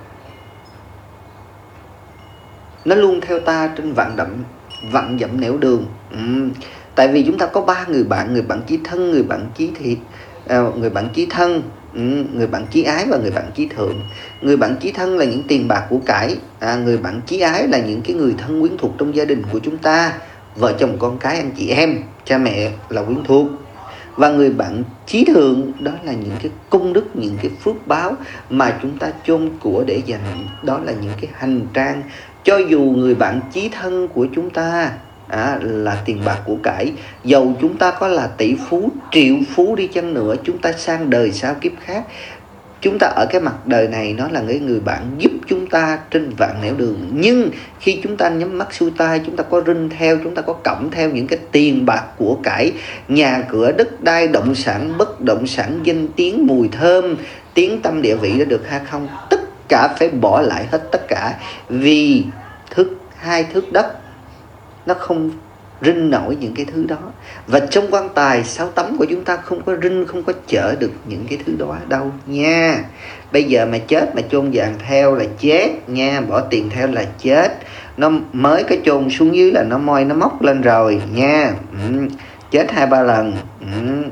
nó luôn theo ta trên vạn dặm vạn dặm nẻo đường. Ừ. Tại vì chúng ta có ba người bạn: người bạn chí thân, người bạn chí thịt, à, người bạn chí thân, ừ, người bạn chí ái và người bạn chí thượng. Người bạn chí thân là những tiền bạc của cải, à, người bạn chí ái là những cái người thân quyến thuộc trong gia đình của chúng ta, vợ chồng con cái anh chị em, cha mẹ là quyến thuộc. Và người bạn chí thượng đó là những cái công đức, những cái phước báo mà chúng ta chôn của để dành, đó là những cái hành trang. Cho dù người bạn chí thân của chúng ta à, là tiền bạc của cải, dầu chúng ta có là tỷ phú, triệu phú đi chăng nữa, chúng ta sang đời sau kiếp khác, chúng ta ở cái mặt đời này nó là cái người bạn giúp chúng ta trên vạn nẻo đường. Nhưng khi chúng ta nhắm mắt xuôi tay, chúng ta có rinh theo, chúng ta có cõng theo những cái tiền bạc của cải, nhà cửa đất đai, động sản, bất động sản, danh tiếng, mùi thơm, tiếng tâm địa vị đã được hay không, tất cả phải bỏ lại hết tất cả. Vì thước hai thước đất nó không rinh nổi những cái thứ đó, và trong quan tài sáu tấm của chúng ta không có rinh, không có chở được những cái thứ đó đâu nha. Bây giờ mà chết mà chôn vàng theo là chết nha, bỏ tiền theo là chết. Nó mới cái chôn xuống dưới là nó moi nó móc lên rồi nha. Ừ. Chết hai ba lần. Ừ.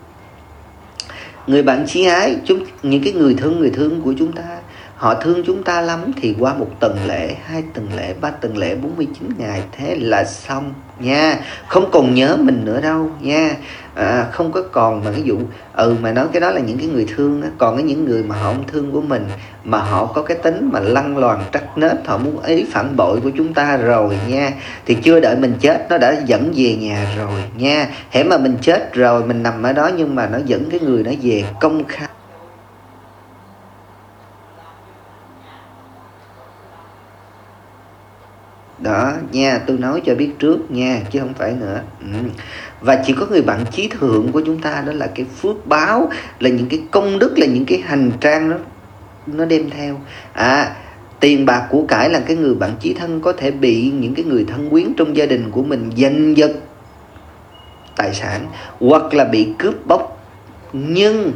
Người bạn chí ái, chúng những cái người thương người thương của chúng ta, họ thương chúng ta lắm thì qua một tuần lễ, hai tuần lễ, ba tuần lễ, bốn mươi chín ngày thế là xong nha. Không còn nhớ mình nữa đâu nha. À, không có còn mà cái vụ ừ mà nói cái đó là những cái người thương đó. Còn cái những người mà họ không thương của mình, mà họ có cái tính mà lăng loàn trắc nết, họ muốn ý phản bội của chúng ta rồi nha, thì chưa đợi mình chết nó đã dẫn về nhà rồi nha. Hễ mà mình chết rồi, mình nằm ở đó nhưng mà nó dẫn cái người nó về công khai. Đó nha, tôi nói cho biết trước nha, chứ không phải nữa. Ừ. Và chỉ có người bạn chí thượng của chúng ta, đó là cái phước báo, là những cái công đức, là những cái hành trang đó nó đem theo. À, tiền bạc của cải là cái người bạn chí thân có thể bị những cái người thân quyến trong gia đình của mình giành giật tài sản, hoặc là bị cướp bóc. Nhưng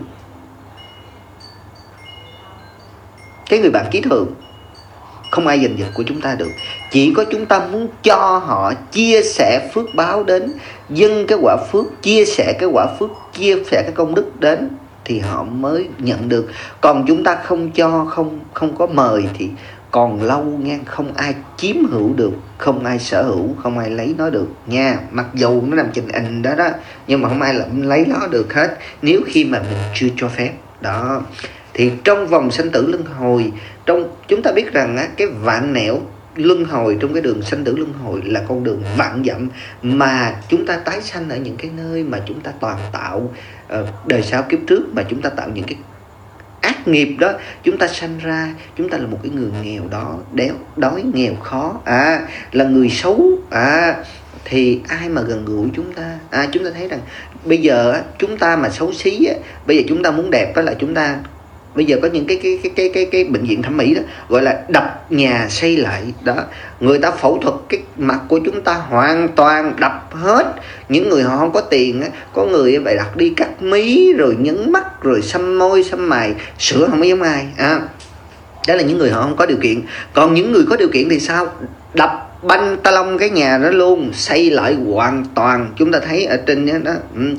cái người bạn chí thượng không ai giành giật của chúng ta được. Chỉ có chúng ta muốn cho họ chia sẻ phước báo đến, dâng cái quả phước, chia sẻ cái quả phước, chia sẻ cái công đức đến thì họ mới nhận được. Còn chúng ta không cho, không không có mời thì còn lâu nha, không ai chiếm hữu được, không ai sở hữu, không ai lấy nó được nha. Mặc dù nó nằm trên in đó đó, nhưng mà không ai làm lấy nó được hết nếu khi mà mình chưa cho phép đó. Thì trong vòng sanh tử luân hồi, trong chúng ta biết rằng á, cái vạn nẻo luân hồi, trong cái đường sanh tử luân hồi là con đường vạn dặm, mà chúng ta tái sanh ở những cái nơi mà chúng ta toàn tạo uh, đời sau kiếp trước, mà chúng ta tạo những cái ác nghiệp đó, chúng ta sanh ra, chúng ta là một cái người nghèo đó, đéo đói nghèo khó, à là người xấu, à thì ai mà gần gũi chúng ta. À chúng ta thấy rằng bây giờ chúng ta mà xấu xí, bây giờ chúng ta muốn đẹp đó là chúng ta bây giờ có những cái cái cái cái cái cái bệnh viện thẩm mỹ đó gọi là đập nhà xây lại đó, người ta phẫu thuật cái mặt của chúng ta hoàn toàn đập hết. Những người họ không có tiền á, có người phải đặt đi cắt mí rồi nhấn mắt rồi xăm môi xăm mày, sửa không có giống ai. À, đó là những người họ không có điều kiện. Còn những người có điều kiện thì sao? Đập banh ta lông cái nhà đó luôn, xây lại hoàn toàn. Chúng ta thấy ở trên đó, đó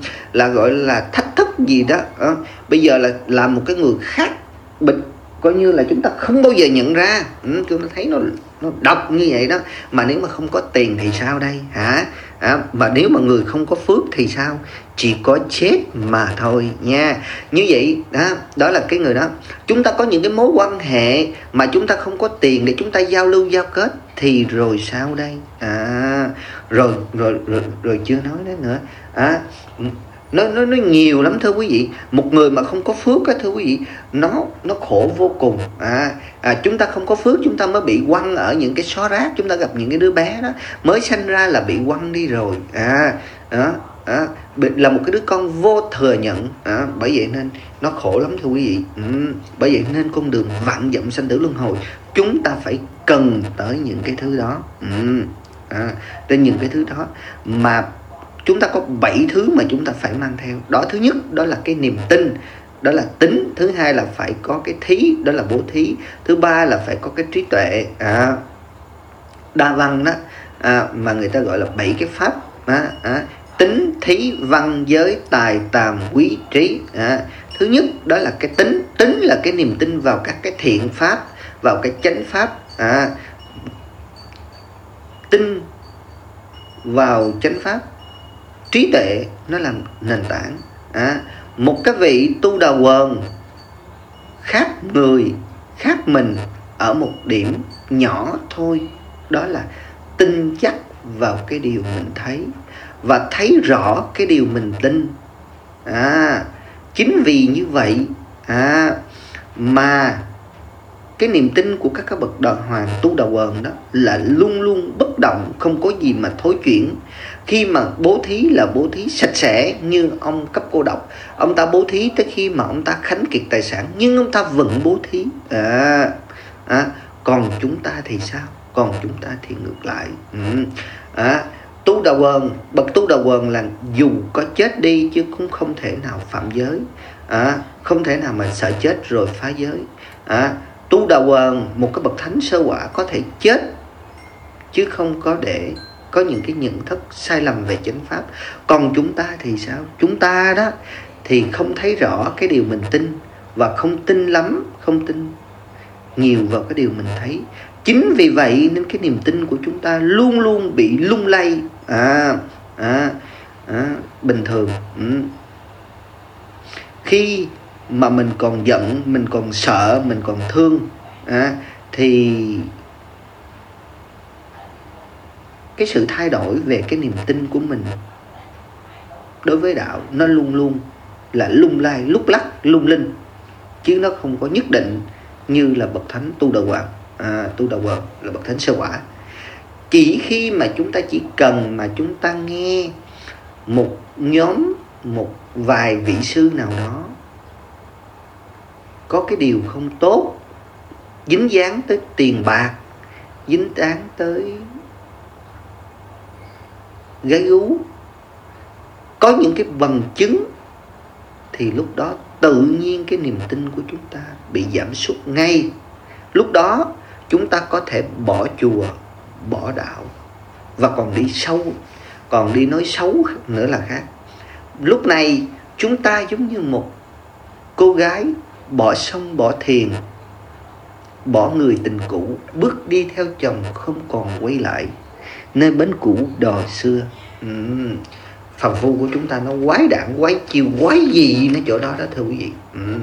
là gọi là thách thức gì đó. À, bây giờ là làm một cái người khác bệnh, coi như là chúng ta không bao giờ nhận ra. Ừ, chúng ta thấy nó nó độc như vậy đó. Mà nếu mà không có tiền thì sao đây hả? À, mà nếu mà người không có phước thì sao? Chỉ có chết mà thôi nha. Như vậy đó, đó là cái người đó. Chúng ta có những cái mối quan hệ mà chúng ta không có tiền để chúng ta giao lưu giao kết thì rồi sao đây? À, rồi rồi rồi rồi chưa nói đến nữa. À, nó nó nó nhiều lắm thưa quý vị. Một người mà không có phước á thưa quý vị, nó nó khổ vô cùng. À, à chúng ta không có phước, chúng ta mới bị quăng ở những cái xó rác. Chúng ta gặp những cái đứa bé đó mới sanh ra là bị quăng đi rồi. À đó, à, là một cái đứa con vô thừa nhận. À, bởi vậy nên nó khổ lắm thưa quý vị. Ừ, bởi vậy nên con đường vạn dặm sanh tử luân hồi, chúng ta phải cần tới những cái thứ đó. Ừ, à, đến những cái thứ đó mà chúng ta có bảy thứ mà chúng ta phải mang theo. Đó, thứ nhất đó là cái niềm tin, đó là tính. Thứ hai là phải có cái thí, đó là bố thí. Thứ ba là phải có cái trí tuệ, à, đa văn đó, à, mà người ta gọi là bảy cái pháp. À, à, tính, thí, văn, giới, tài, tàm, quý, trí. À, thứ nhất đó là cái tính. Tính là cái niềm tin vào các cái thiện pháp, vào cái chánh pháp. À, tin vào chánh pháp. Trí tuệ nó làm nền tảng. À, một cái vị tu đà quần khác người, khác mình ở một điểm nhỏ thôi, đó là tin chắc vào cái điều mình thấy và thấy rõ cái điều mình tin. À, chính vì như vậy à, mà cái niềm tin của các cái bậc đà hoàng tu đà quần đó là luôn luôn bất động, không có gì mà thối chuyển. Khi mà bố thí là bố thí sạch sẽ, như ông Cấp Cô Độc, ông ta bố thí tới khi mà ông ta khánh kiệt tài sản, nhưng ông ta vẫn bố thí. À, à, còn chúng ta thì sao? Còn chúng ta thì ngược lại. Ừ. À, tu đà quần, bậc tu đà quần là dù có chết đi chứ cũng không thể nào phạm giới. À, không thể nào mà sợ chết rồi phá giới. À, tu đà quần, một cái bậc thánh sơ quả có thể chết chứ không có để có những cái nhận thức sai lầm về chánh pháp. Còn chúng ta thì sao? Chúng ta đó thì không thấy rõ cái điều mình tin, và không tin lắm, không tin nhiều vào cái điều mình thấy. Chính vì vậy nên cái niềm tin của chúng ta luôn luôn bị lung lay. À, à, à bình thường ừ. Khi mà mình còn giận, mình còn sợ, mình còn thương, à, thì cái sự thay đổi về cái niềm tin của mình đối với đạo nó luôn luôn là lung lay, lúc lắc, lung linh, chứ nó không có nhất định như là bậc thánh tu đà hoàng. À, tu đà hoàng là bậc thánh sơ quả. Chỉ khi mà chúng ta chỉ cần mà chúng ta nghe một nhóm, một vài vị sư nào đó có cái điều không tốt, dính dáng tới tiền bạc, dính dáng tới gái gú, có những cái bằng chứng, thì lúc đó tự nhiên cái niềm tin của chúng ta bị giảm sút ngay. Lúc đó chúng ta có thể bỏ chùa, bỏ đạo, và còn đi sâu, còn đi nói xấu nữa là khác. Lúc này chúng ta giống như một cô gái bỏ sông bỏ thuyền, bỏ người tình cũ, bước đi theo chồng không còn quay lại, nơi bến cũ đò xưa. uhm. Phàm phu của chúng ta nó quái đản, quái chiêu, quái gì nó chỗ đó đó thưa quý vị. uhm.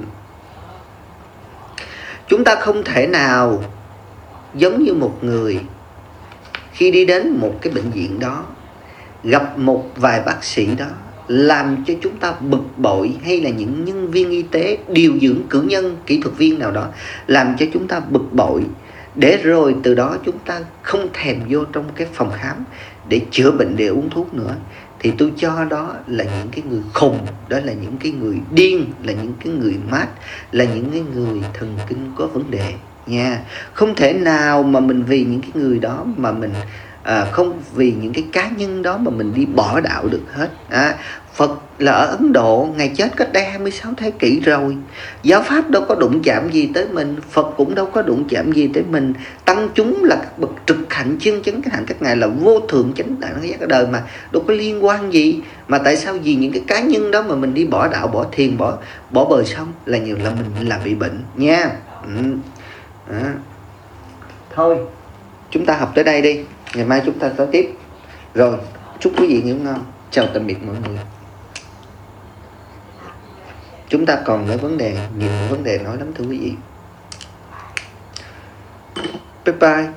Chúng ta không thể nào giống như một người khi đi đến một cái bệnh viện đó, gặp một vài bác sĩ đó làm cho chúng ta bực bội, hay là những nhân viên y tế, điều dưỡng, cử nhân, kỹ thuật viên nào đó làm cho chúng ta bực bội, để rồi từ đó chúng ta không thèm vô trong cái phòng khám để chữa bệnh, để uống thuốc nữa, thì tôi cho đó là những cái người khùng, đó là những cái người điên, là những cái người mát, là những cái người thần kinh có vấn đề nha. Không thể nào mà mình vì những cái người đó mà mình à, không vì những cái cá nhân đó mà mình đi bỏ đạo được hết. à, Phật là ở Ấn Độ, Ngài chết cách đây hai mươi sáu thế kỷ rồi. Giáo Pháp đâu có đụng chạm gì tới mình, Phật cũng đâu có đụng chạm gì tới mình. Tăng chúng là các bậc trực hạnh chân chánh cái hạnh, các ngài là vô thượng chánh đẳng giác ở đời mà, đâu có liên quan gì. Mà tại sao vì những cái cá nhân đó mà mình đi bỏ đạo, bỏ thiền, bỏ bỏ bờ sông, là nhiều là mình là bị bệnh nha. ừ. à. Thôi chúng ta học tới đây đi, ngày mai chúng ta nói tiếp. Rồi, chúc quý vị ngủ ngon. Chào tạm biệt mọi người. Chúng ta còn cái vấn đề, nhiều vấn đề nói lắm thưa quý vị. Bye bye.